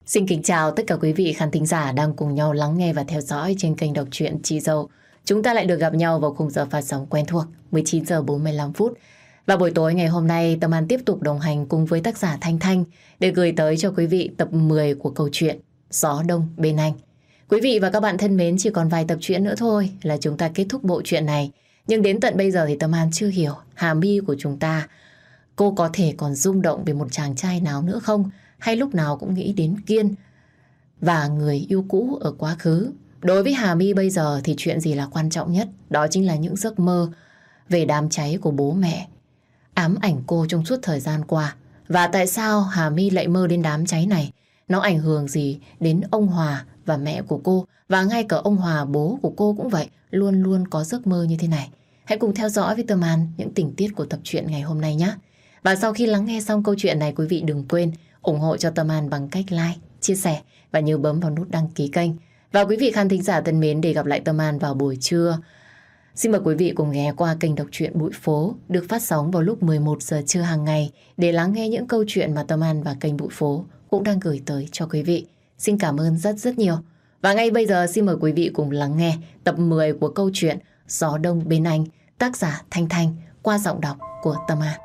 Xin kính chào tất cả quý vị khán thính giả đang cùng nhau lắng nghe và theo dõi trên kênh đọc truyện Chị Dâu. Chúng ta lại được gặp nhau vào khung giờ phát sóng quen thuộc 19 giờ 45 phút. Và buổi tối ngày hôm nay Tâm An tiếp tục đồng hành cùng với tác giả Thanh Thanh để gửi tới cho quý vị tập 10 của câu chuyện Gió Đông Bên Anh. Quý vị và các bạn thân mến, chỉ còn vài tập truyện nữa thôi là chúng ta kết thúc bộ truyện này. Nhưng đến tận bây giờ thì Tâm An chưa hiểu Hà My của chúng ta, cô có thể còn rung động về một chàng trai nào nữa không? Hay lúc nào cũng nghĩ đến Kiên và người yêu cũ ở quá khứ. Đối với Hà My bây giờ thì chuyện gì là quan trọng nhất? Đó chính là những giấc mơ về đám cháy của bố mẹ ám ảnh cô trong suốt thời gian qua. Và tại sao Hà My lại mơ đến đám cháy này? Nó ảnh hưởng gì đến ông Hòa và mẹ của cô? Và ngay cả ông Hòa, bố của cô cũng vậy, luôn luôn có giấc mơ như thế này. Hãy cùng theo dõi với Tâm An những tình tiết của tập truyện ngày hôm nay nhé. Và sau khi lắng nghe xong câu chuyện này, quý vị đừng quên ủng hộ cho Tâm An bằng cách like, chia sẻ và nhớ bấm vào nút đăng ký kênh. Và quý vị khán thính giả thân mến, để gặp lại Tâm An vào buổi trưa, xin mời quý vị cùng ghé qua kênh đọc truyện Bụi Phố được phát sóng vào lúc 11 giờ trưa hàng ngày để lắng nghe những câu chuyện mà Tâm An và kênh Bụi Phố cũng đang gửi tới cho quý vị. Xin cảm ơn rất rất nhiều. Và ngay bây giờ xin mời quý vị cùng lắng nghe tập 10 của câu chuyện Gió Đông Bên Anh, tác giả Thanh Thanh qua giọng đọc của Tâm An.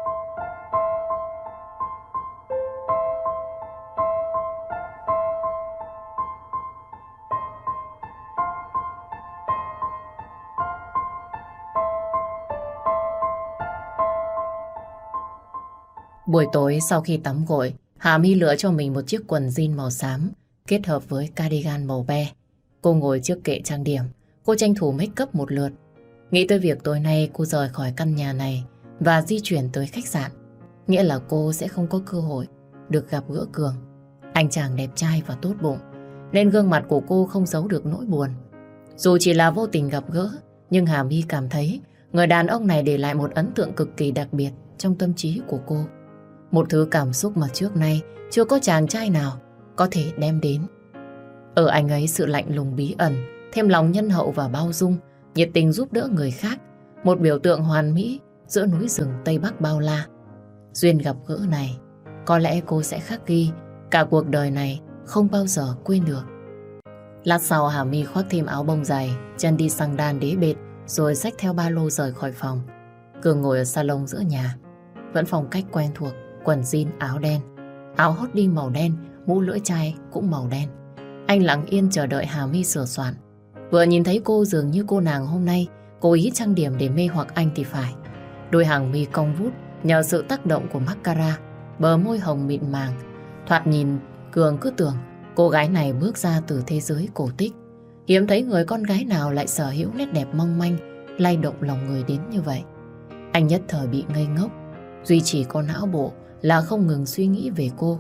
Buổi tối sau khi tắm gội, Hà My lựa cho mình một chiếc quần jean màu xám kết hợp với cardigan màu be. Cô ngồi trước kệ trang điểm, cô tranh thủ make up một lượt. Nghĩ tới việc tối nay cô rời khỏi căn nhà này và di chuyển tới khách sạn, nghĩa là cô sẽ không có cơ hội được gặp gỡ Cường. Anh chàng đẹp trai và tốt bụng, nên gương mặt của cô không giấu được nỗi buồn. Dù chỉ là vô tình gặp gỡ, nhưng Hà My cảm thấy người đàn ông này để lại một ấn tượng cực kỳ đặc biệt trong tâm trí của cô. Một thứ cảm xúc mà trước nay chưa có chàng trai nào có thể đem đến. Ở anh ấy sự lạnh lùng bí ẩn, thêm lòng nhân hậu và bao dung, nhiệt tình giúp đỡ người khác, một biểu tượng hoàn mỹ giữa núi rừng Tây Bắc bao la. Duyên gặp gỡ này, có lẽ cô sẽ khắc ghi cả cuộc đời này, không bao giờ quên được. Lát sau Hà My khoác thêm áo bông dày, chân đi xăng đan đế bệt, rồi xách theo ba lô rời khỏi phòng. Cường ngồi ở salon giữa nhà, vẫn phong cách quen thuộc, quần jean áo đen, áo hot đi màu đen, mũ lưỡi chai cũng màu đen. Anh lặng yên chờ đợi Hà My sửa soạn. Vừa nhìn thấy cô dường như cô nàng hôm nay cố ý trang điểm để mê hoặc anh thì phải. Đôi hàng mi cong vút nhờ sự tác động của mascara, bờ môi hồng mịn màng. Thoạt nhìn Cường cứ tưởng cô gái này bước ra từ thế giới cổ tích. Hiếm thấy người con gái nào lại sở hữu nét đẹp mong manh, lay động lòng người đến như vậy. Anh nhất thời bị ngây ngốc, duy chỉ có não bộ là không ngừng suy nghĩ về cô.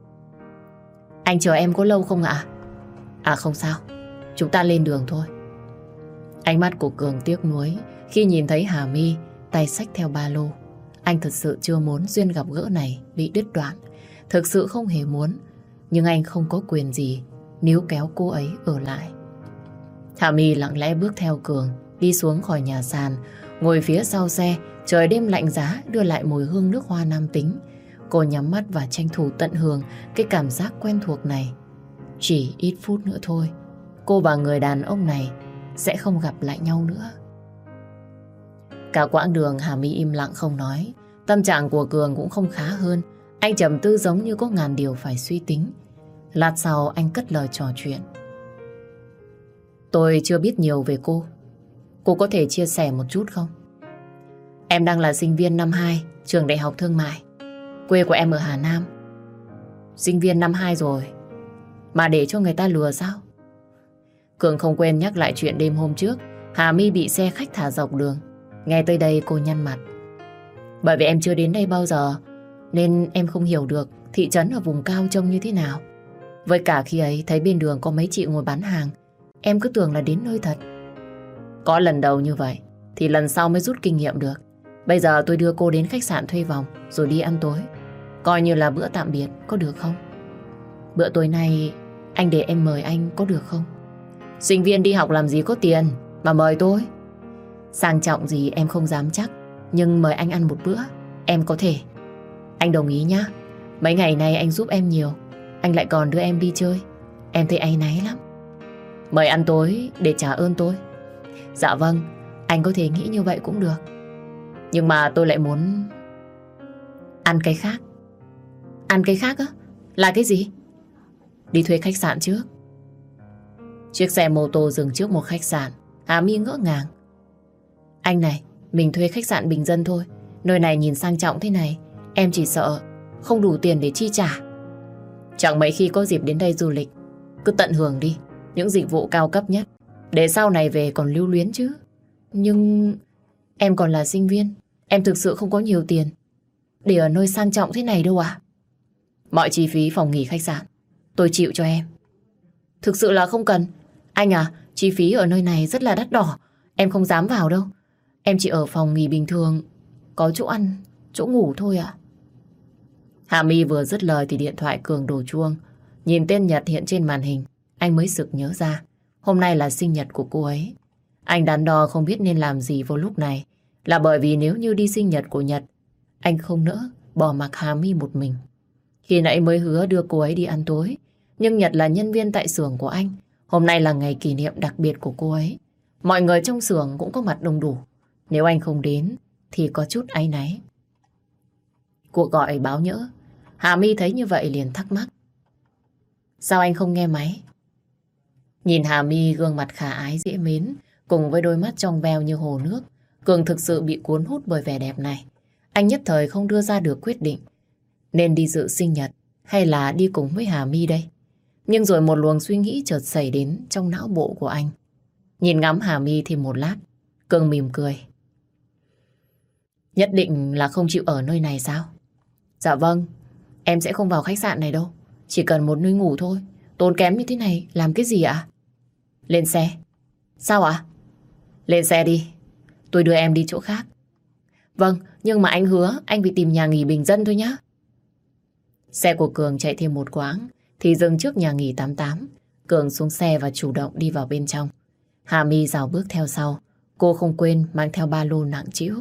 Anh chờ em có lâu không ạ? À không sao, chúng ta lên đường thôi. Ánh mắt của Cường tiếc nuối khi nhìn thấy Hà My tay xách theo ba lô. Anh thật sự chưa muốn duyên gặp gỡ này bị đứt đoạn. Thực sự không hề muốn. Nhưng anh không có quyền gì níu kéo cô ấy ở lại. Hà My lặng lẽ bước theo Cường, đi xuống khỏi nhà sàn, ngồi phía sau xe. Trời đêm lạnh giá đưa lại mùi hương nước hoa nam tính. Cô nhắm mắt và tranh thủ tận hưởng cái cảm giác quen thuộc này. Chỉ ít phút nữa thôi, cô và người đàn ông này sẽ không gặp lại nhau nữa. Cả quãng đường Hà My im lặng không nói. Tâm trạng của Cường cũng không khá hơn. Anh trầm tư giống như có ngàn điều phải suy tính. Lát sau anh cất lời trò chuyện. Tôi chưa biết nhiều về cô. Cô có thể chia sẻ một chút không? Em đang là sinh viên năm 2 trường Đại học Thương mại. Quê của em ở Hà Nam. Sinh viên năm 2 rồi mà để cho người ta lừa sao? Cường không quên nhắc lại chuyện đêm hôm trước Hà My bị xe khách thả dọc đường. Nghe tới đây cô nhăn mặt. Bởi vì em chưa đến đây bao giờ nên em không hiểu được thị trấn ở vùng cao trông như thế nào. Với cả khi ấy thấy bên đường có mấy chị ngồi bán hàng, em cứ tưởng là đến nơi thật. Có lần đầu như vậy thì lần sau mới rút kinh nghiệm được. Bây giờ tôi đưa cô đến khách sạn thuê phòng rồi đi ăn tối, coi như là bữa tạm biệt, có được không? Bữa tối nay anh để em mời anh có được không? Sinh viên đi học làm gì có tiền mà mời tôi. Sang trọng gì em không dám chắc, nhưng mời anh ăn một bữa em có thể. Anh đồng ý nhá. Mấy ngày nay anh giúp em nhiều, anh lại còn đưa em đi chơi. Em thấy áy náy lắm. Mời ăn tối để trả ơn tôi. Dạ vâng, anh có thể nghĩ như vậy cũng được. Nhưng mà tôi lại muốn ăn cái khác. Ăn cái khác á? Là cái gì? Đi thuê khách sạn trước. Chiếc xe mô tô dừng trước một khách sạn. Hà My ngỡ ngàng. Anh này, mình thuê khách sạn bình dân thôi. Nơi này nhìn sang trọng thế này, em chỉ sợ không đủ tiền để chi trả. Chẳng mấy khi có dịp đến đây du lịch. Cứ tận hưởng đi những dịch vụ cao cấp nhất, để sau này về còn lưu luyến chứ. Nhưng em còn là sinh viên, em thực sự không có nhiều tiền để ở nơi sang trọng thế này đâu ạ. Mọi chi phí phòng nghỉ khách sạn tôi chịu cho em. Thực sự là không cần. Anh à, chi phí ở nơi này rất là đắt đỏ. Em không dám vào đâu. Em chỉ ở phòng nghỉ bình thường, có chỗ ăn, chỗ ngủ thôi ạ. Hà My vừa dứt lời thì điện thoại Cường đổ chuông. Nhìn tên Nhật hiện trên màn hình, anh mới sực nhớ ra hôm nay là sinh nhật của cô ấy. Anh đắn đo không biết nên làm gì vào lúc này, là bởi vì nếu như đi sinh nhật của Nhật, anh không nỡ bỏ mặc Hà My một mình. Khi nãy mới hứa đưa cô ấy đi ăn tối, nhưng Nhật là nhân viên tại xưởng của anh. Hôm nay là ngày kỷ niệm đặc biệt của cô ấy. Mọi người trong xưởng cũng có mặt đông đủ. Nếu anh không đến thì có chút áy náy. Cuộc gọi báo nhỡ. Hà My thấy như vậy liền thắc mắc. Sao anh không nghe máy? Nhìn Hà My gương mặt khả ái dễ mến, cùng với đôi mắt trong veo như hồ nước, Cường thực sự bị cuốn hút bởi vẻ đẹp này. Anh nhất thời không đưa ra được quyết định nên đi dự sinh nhật hay là đi cùng với Hà My đây. Nhưng rồi một luồng suy nghĩ chợt xảy đến trong não bộ của anh. Nhìn ngắm Hà My thêm một lát, Cường mỉm cười. Nhất định là không chịu ở nơi này sao? Dạ vâng, em sẽ không vào khách sạn này đâu. Chỉ cần một nơi ngủ thôi. Tốn kém như thế này làm cái gì ạ? Lên xe. Sao ạ? Lên xe đi, tôi đưa em đi chỗ khác. Vâng, nhưng mà anh hứa anh phải tìm nhà nghỉ bình dân thôi nhá. Xe của Cường chạy thêm một quãng thì dừng trước nhà nghỉ 88. Cường xuống xe và chủ động đi vào bên trong. Hà My rảo bước theo sau. Cô không quên mang theo ba lô nặng trĩu.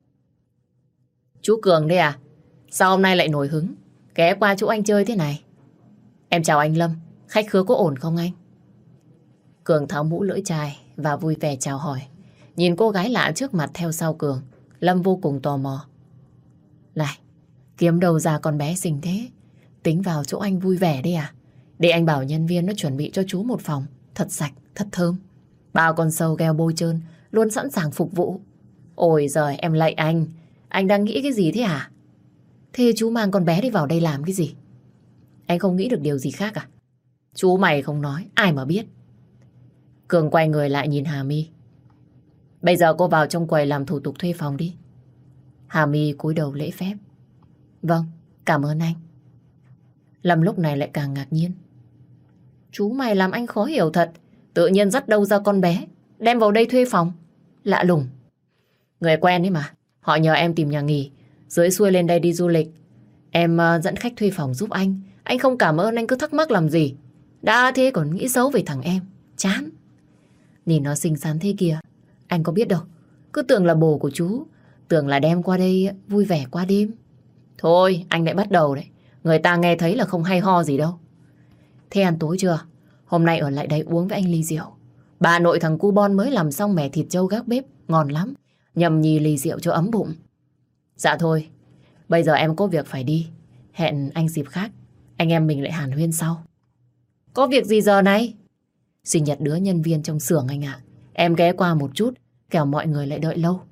Chú Cường đây à? Sao hôm nay lại nổi hứng ghé qua chỗ anh chơi thế này? Em chào anh Lâm, khách khứa có ổn không anh? Cường tháo mũ lưỡi chai và vui vẻ chào hỏi. Nhìn cô gái lạ trước mặt theo sau Cường, Lâm vô cùng tò mò. Này, kiếm đâu ra con bé xinh thế? Tính vào chỗ anh vui vẻ đi à? Để anh bảo nhân viên nó chuẩn bị cho chú một phòng thật sạch, thật thơm. Bao con sâu gheo bôi trơn luôn sẵn sàng phục vụ. Ôi giời, em lạy anh đang nghĩ cái gì thế hả? Thế chú mang con bé đi vào đây làm cái gì? Anh không nghĩ được điều gì khác à? Chú mày không nói, ai mà biết. Cường quay người lại nhìn Hà My. Bây giờ cô vào trong quầy làm thủ tục thuê phòng đi. Hà My cúi đầu lễ phép. Vâng, cảm ơn anh. Lâm lúc này lại càng ngạc nhiên. Chú mày làm anh khó hiểu thật. Tự nhiên dắt đâu ra con bé đem vào đây thuê phòng. Lạ lùng. Người quen ấy mà. Họ nhờ em tìm nhà nghỉ dưới xuôi lên đây đi du lịch. Em dẫn khách thuê phòng giúp anh. Anh không cảm ơn anh cứ thắc mắc làm gì. Đã thế còn nghĩ xấu về thằng em. Chán. Nhìn nó xinh xắn thế kìa. Anh có biết đâu. Cứ tưởng là bồ của chú. Tưởng là đem qua đây vui vẻ qua đêm. Thôi anh lại bắt đầu đấy. Người ta nghe thấy là không hay ho gì đâu. Thế ăn tối chưa? Hôm nay ở lại đây uống với anh ly rượu. Bà nội thằng cu bon mới làm xong mẻ thịt trâu gác bếp. Ngon lắm. Nhầm nhì ly rượu cho ấm bụng. Dạ thôi. Bây giờ em có việc phải đi. Hẹn anh dịp khác. Anh em mình lại hàn huyên sau. Có việc gì giờ này? Sinh nhật đứa nhân viên trong xưởng anh ạ. Em ghé qua một chút, kẻo mọi người lại đợi lâu.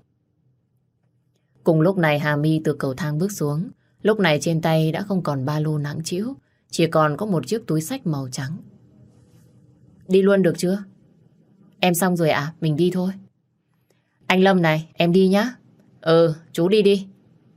Cùng lúc này Hà My từ cầu thang bước xuống. Lúc này trên tay đã không còn ba lô nặng trĩu, chỉ còn có một chiếc túi xách màu trắng. Đi luôn được chưa? Em xong rồi ạ, mình đi thôi. Anh Lâm này, em đi nhá. Ừ, chú đi đi.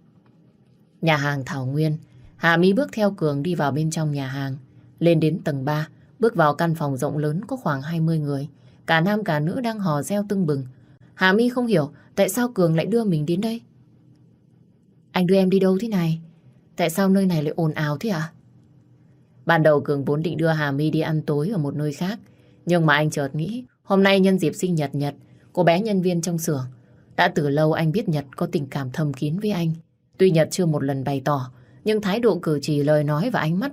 Nhà hàng Thảo Nguyên. Hà My bước theo Cường đi vào bên trong nhà hàng. Lên đến tầng 3, bước vào căn phòng rộng lớn có khoảng 20 người. Cả nam cả nữ đang hò reo tưng bừng. Hà My không hiểu tại sao Cường lại đưa mình đến đây. Anh đưa em đi đâu thế này? Tại sao nơi này lại ồn ào thế ạ? Ban đầu Cường vốn định đưa Hà My đi ăn tối ở một nơi khác. Nhưng mà anh chợt nghĩ hôm nay nhân dịp sinh nhật Nhật, cô bé nhân viên trong xưởng. Đã từ lâu anh biết Nhật có tình cảm thầm kín với anh. Tuy Nhật chưa một lần bày tỏ, nhưng thái độ cử chỉ lời nói và ánh mắt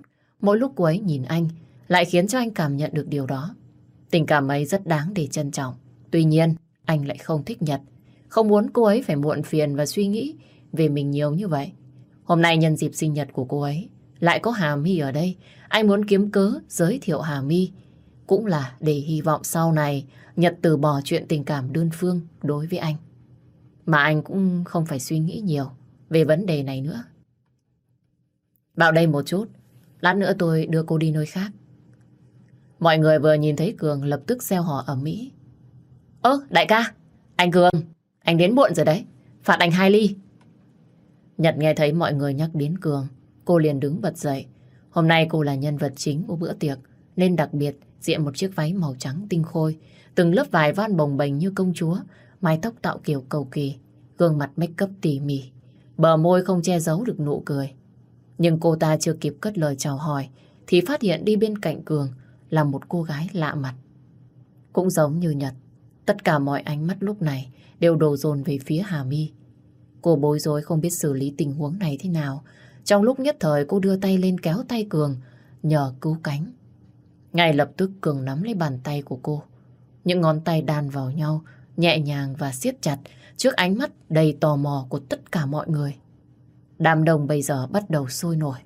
Mỗi lúc cô ấy nhìn anh lại khiến cho anh cảm nhận được điều đó. Tình cảm ấy rất đáng để trân trọng. Tuy nhiên, anh lại không thích Nhật. Không muốn cô ấy phải muộn phiền và suy nghĩ về mình nhiều như vậy. Hôm nay nhân dịp sinh nhật của cô ấy, lại có Hà My ở đây. Anh muốn kiếm cớ giới thiệu Hà My. Cũng là để hy vọng sau này Nhật từ bỏ chuyện tình cảm đơn phương đối với anh. Mà anh cũng không phải suy nghĩ nhiều về vấn đề này nữa. Vào đây một chút, lát nữa tôi đưa cô đi nơi khác. Mọi người vừa nhìn thấy Cường lập tức reo hò ầm ĩ. Đại ca, anh Cường, anh đến muộn rồi đấy, phạt anh 2 ly. Nhật nghe thấy mọi người nhắc đến Cường, cô liền đứng bật dậy. Hôm nay cô là nhân vật chính của bữa tiệc, nên đặc biệt diện một chiếc váy màu trắng tinh khôi, từng lớp vải voan bồng bềnh như công chúa, mái tóc tạo kiểu cầu kỳ, gương mặt make up tỉ mỉ, bờ môi không che giấu được nụ cười. Nhưng cô ta chưa kịp cất lời chào hỏi thì phát hiện đi bên cạnh Cường là một cô gái lạ mặt. Cũng giống như Nhật, tất cả mọi ánh mắt lúc này đều đổ dồn về phía Hà My. Cô bối rối không biết xử lý tình huống này thế nào. Trong lúc nhất thời cô đưa tay lên kéo tay Cường nhờ cứu cánh. Ngay lập tức Cường nắm lấy bàn tay của cô. Những ngón tay đan vào nhau, nhẹ nhàng và siết chặt trước ánh mắt đầy tò mò của tất cả mọi người. Đám đông bây giờ bắt đầu sôi nổi.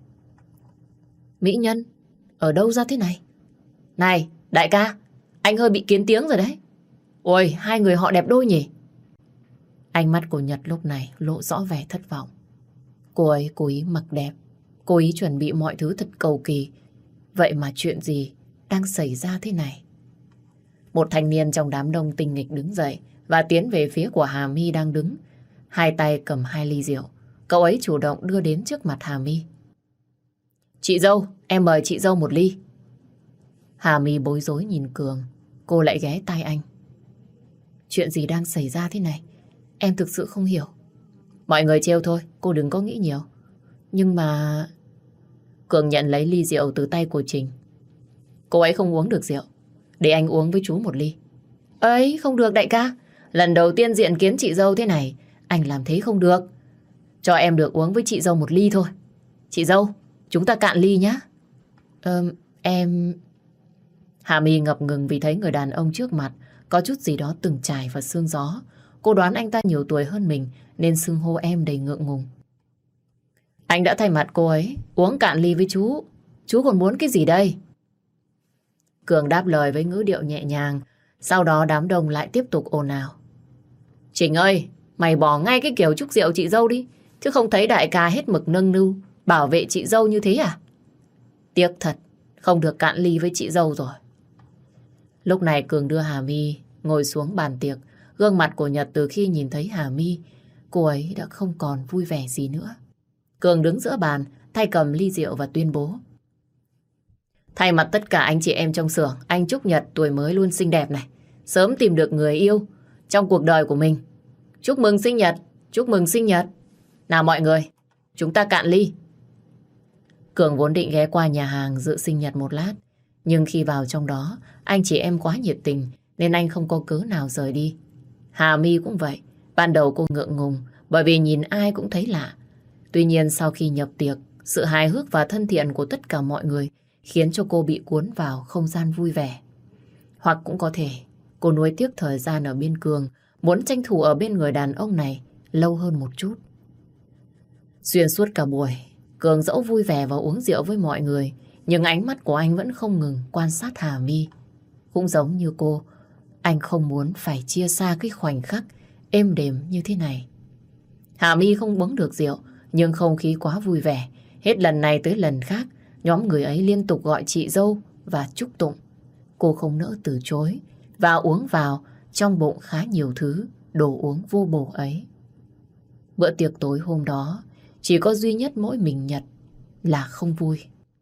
Mỹ Nhân, ở đâu ra thế này? Này, đại ca, anh hơi bị kiến tiếng rồi đấy. Ôi, hai người họ đẹp đôi nhỉ? Ánh mắt của Nhật lúc này lộ rõ vẻ thất vọng. Cô ấy cố ý mặc đẹp, cố ý chuẩn bị mọi thứ thật cầu kỳ. Vậy mà chuyện gì đang xảy ra thế này? Một thanh niên trong đám đông tinh nghịch đứng dậy và tiến về phía của Hà My đang đứng. Hai tay cầm 2 ly rượu. Cậu ấy chủ động đưa đến trước mặt Hà My. Chị dâu, em mời chị dâu 1 ly. Hà My bối rối nhìn Cường. Cô lại ghé tai anh. Chuyện gì đang xảy ra thế này? Em thực sự không hiểu. Mọi người trêu thôi, cô đừng có nghĩ nhiều. Nhưng mà... Cường nhận lấy ly rượu từ tay của Trình. Cô ấy không uống được rượu, để anh uống với chú 1 ly. Ấy, không được đại ca. Lần đầu tiên diện kiến chị dâu thế này, anh làm thế không được. Cho em được uống với chị dâu 1 ly thôi. Chị dâu, chúng ta cạn ly nhá. Em... Hà My ngập ngừng vì thấy người đàn ông trước mặt có chút gì đó từng trải và sương gió. Cô đoán anh ta nhiều tuổi hơn mình nên xưng hô em đầy ngượng ngùng. Anh đã thay mặt cô ấy uống cạn ly với chú. Chú còn muốn cái gì đây? Cường đáp lời với ngữ điệu nhẹ nhàng. Sau đó đám đông lại tiếp tục ồn ào. Trình ơi, mày bỏ ngay cái kiểu chúc rượu chị dâu đi. Chứ không thấy đại ca hết mực nâng niu bảo vệ chị dâu như thế à? Tiếc thật, không được cạn ly với chị dâu rồi. Lúc này Cường đưa Hà My ngồi xuống bàn tiệc. Gương mặt của Nhật từ khi nhìn thấy Hà My, cô ấy đã không còn vui vẻ gì nữa. Cường đứng giữa bàn, tay cầm ly rượu và tuyên bố. Thay mặt tất cả anh chị em trong xưởng, anh chúc Nhật tuổi mới luôn xinh đẹp này, sớm tìm được người yêu trong cuộc đời của mình. Chúc mừng sinh nhật, chúc mừng sinh nhật. Nào mọi người, chúng ta cạn ly. Cường vốn định ghé qua nhà hàng dự sinh nhật một lát, nhưng khi vào trong đó, anh chị em quá nhiệt tình nên anh không có cớ nào rời đi. Hà My cũng vậy, ban đầu cô ngượng ngùng bởi vì nhìn ai cũng thấy lạ. Tuy nhiên sau khi nhập tiệc, sự hài hước và thân thiện của tất cả mọi người khiến cho cô bị cuốn vào không gian vui vẻ. Hoặc cũng có thể cô nuối tiếc thời gian ở bên Cường, muốn tranh thủ ở bên người đàn ông này lâu hơn một chút. Xuyên suốt cả buổi, Cường dẫu vui vẻ và uống rượu với mọi người, nhưng ánh mắt của anh vẫn không ngừng quan sát Hà My. Cũng giống như cô, anh không muốn phải chia xa cái khoảnh khắc êm đềm như thế này. Hà My không uống được rượu, nhưng không khí quá vui vẻ. Hết lần này tới lần khác, nhóm người ấy liên tục gọi chị dâu và chúc tụng. Cô không nỡ từ chối và uống vào trong bụng khá nhiều thứ đồ uống vô bổ ấy. Bữa tiệc tối hôm đó chỉ có duy nhất mỗi mình Nhật là không vui.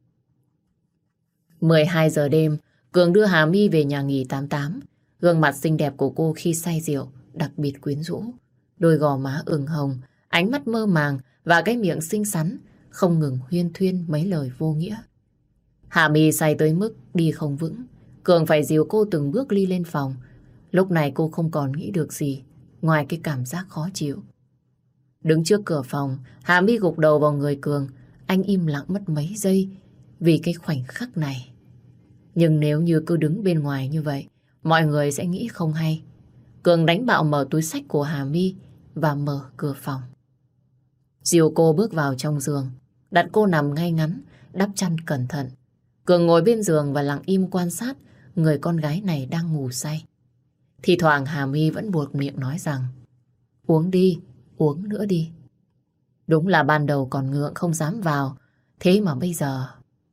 12 giờ đêm, Cường đưa Hà My về nhà nghỉ 88. Gương mặt xinh đẹp của cô khi say rượu đặc biệt quyến rũ. Đôi gò má ửng hồng, ánh mắt mơ màng và cái miệng xinh xắn không ngừng huyên thuyên mấy lời vô nghĩa. Hà My say tới mức đi không vững. Cường phải dìu cô từng bước đi lên phòng. Lúc này cô không còn nghĩ được gì ngoài cái cảm giác khó chịu. Đứng trước cửa phòng, Hà My gục đầu vào người Cường. Anh im lặng mất mấy giây vì cái khoảnh khắc này. Nhưng nếu như cứ đứng bên ngoài như vậy, mọi người sẽ nghĩ không hay. Cường đánh bạo mở túi xách của Hà My và mở cửa phòng. Dìu cô bước vào trong giường, đặt cô nằm ngay ngắn, đắp chăn cẩn thận. Cường ngồi bên giường và lặng im quan sát người con gái này đang ngủ say. Thì thoảng Hà My vẫn buột miệng nói rằng uống đi, uống nữa đi. Đúng là ban đầu còn ngượng không dám vào, thế mà bây giờ...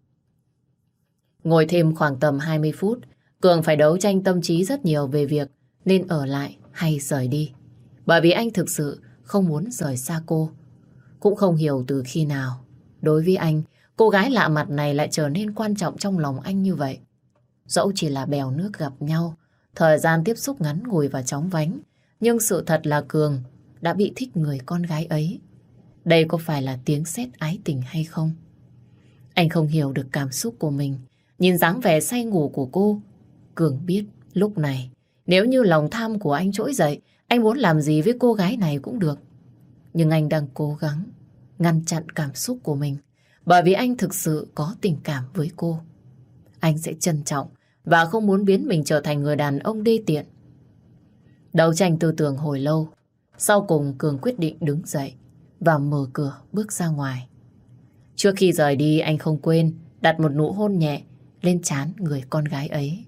Ngồi thêm khoảng tầm 20 phút, Cường phải đấu tranh tâm trí rất nhiều về việc nên ở lại hay rời đi. Bởi vì anh thực sự không muốn rời xa cô. Cũng không hiểu từ khi nào, đối với anh, cô gái lạ mặt này lại trở nên quan trọng trong lòng anh như vậy. Dẫu chỉ là bèo nước gặp nhau, thời gian tiếp xúc ngắn ngủi và chóng vánh, nhưng sự thật là Cường đã bị thích người con gái ấy. Đây có phải là tiếng sét ái tình hay không? Anh không hiểu được cảm xúc của mình. Nhìn dáng vẻ say ngủ của cô, Cường biết lúc này nếu như lòng tham của anh trỗi dậy, anh muốn làm gì với cô gái này cũng được. Nhưng anh đang cố gắng ngăn chặn cảm xúc của mình, bởi vì anh thực sự có tình cảm với cô. Anh sẽ trân trọng và không muốn biến mình trở thành người đàn ông đê tiện. Đấu tranh tư tưởng hồi lâu, sau cùng Cường quyết định đứng dậy và mở cửa bước ra ngoài. Trước khi rời đi, anh không quên đặt một nụ hôn nhẹ lên trán người con gái ấy.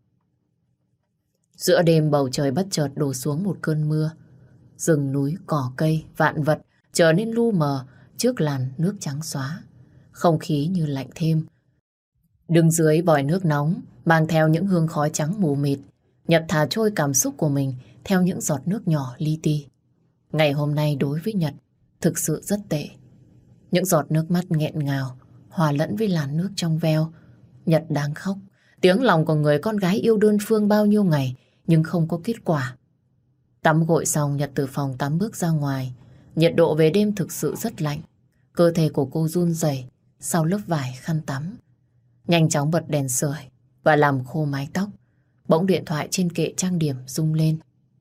Giữa đêm bầu trời bất chợt đổ xuống một cơn mưa. Rừng núi, cỏ cây, vạn vật trở nên lu mờ trước làn nước trắng xóa. Không khí như lạnh thêm. Đứng dưới vòi nước nóng mang theo những hương khói trắng mù mịt, Nhật thả trôi cảm xúc của mình theo những giọt nước nhỏ li ti. Ngày hôm nay đối với Nhật thực sự rất tệ. Những giọt nước mắt nghẹn ngào hòa lẫn với làn nước trong veo. Nhật đang khóc, tiếng lòng của người con gái yêu đơn phương bao nhiêu ngày nhưng không có kết quả. Tắm gội xong, Nhật từ phòng tắm bước ra ngoài. Nhiệt độ về đêm thực sự rất lạnh. Cơ thể của cô run rẩy sau lớp vải khăn tắm. Nhanh chóng bật đèn sưởi và làm khô mái tóc. Bỗng điện thoại trên kệ trang điểm rung lên.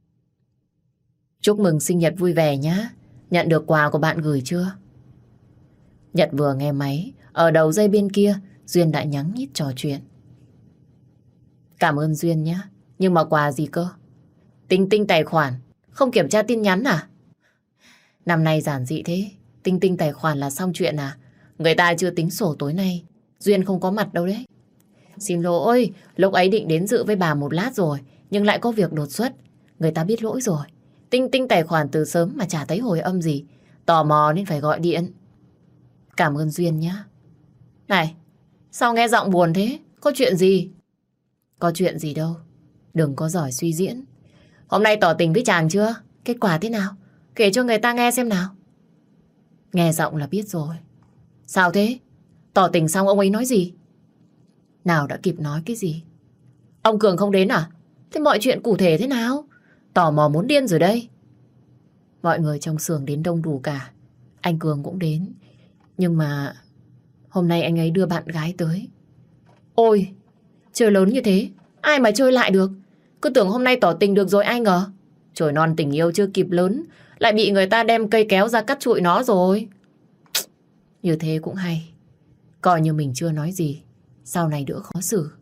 Chúc mừng sinh nhật vui vẻ nhá. Nhận được quà của bạn gửi chưa? Nhật vừa nghe máy, ở đầu dây bên kia Duyên đã nhắn nhít trò chuyện. Cảm ơn Duyên nhé. Nhưng mà quà gì cơ? Tinh tinh tài khoản, không kiểm tra tin nhắn à? Năm nay giản dị thế, tinh tinh tài khoản là xong chuyện à? Người ta chưa tính sổ tối nay, Duyên không có mặt đâu đấy. Xin lỗi, lúc ấy định đến dự với bà một lát rồi, nhưng lại có việc đột xuất. Người ta biết lỗi rồi. Tinh tinh tài khoản từ sớm mà chả thấy hồi âm gì. Tò mò nên phải gọi điện. Cảm ơn Duyên nhá. Này, sao nghe giọng buồn thế? Có chuyện gì? Có chuyện gì đâu. Đừng có giỏi suy diễn. Hôm nay tỏ tình với chàng chưa? Kết quả thế nào? Kể cho người ta nghe xem nào. Nghe giọng là biết rồi. Sao thế? Tỏ tình xong ông ấy nói gì? Nào đã kịp nói cái gì? Ông Cường không đến à? Thế mọi chuyện cụ thể thế nào? Tò mò muốn điên rồi đây. Mọi người trong xưởng đến đông đủ cả. Anh Cường cũng đến. Nhưng mà hôm nay anh ấy đưa bạn gái tới. Ôi, chơi lớn như thế, ai mà chơi lại được? Cứ tưởng hôm nay tỏ tình được rồi ai ngờ. Trời non tình yêu chưa kịp lớn, lại bị người ta đem cây kéo ra cắt trụi nó rồi. Như thế cũng hay. Coi như mình chưa nói gì, sau này đỡ khó xử.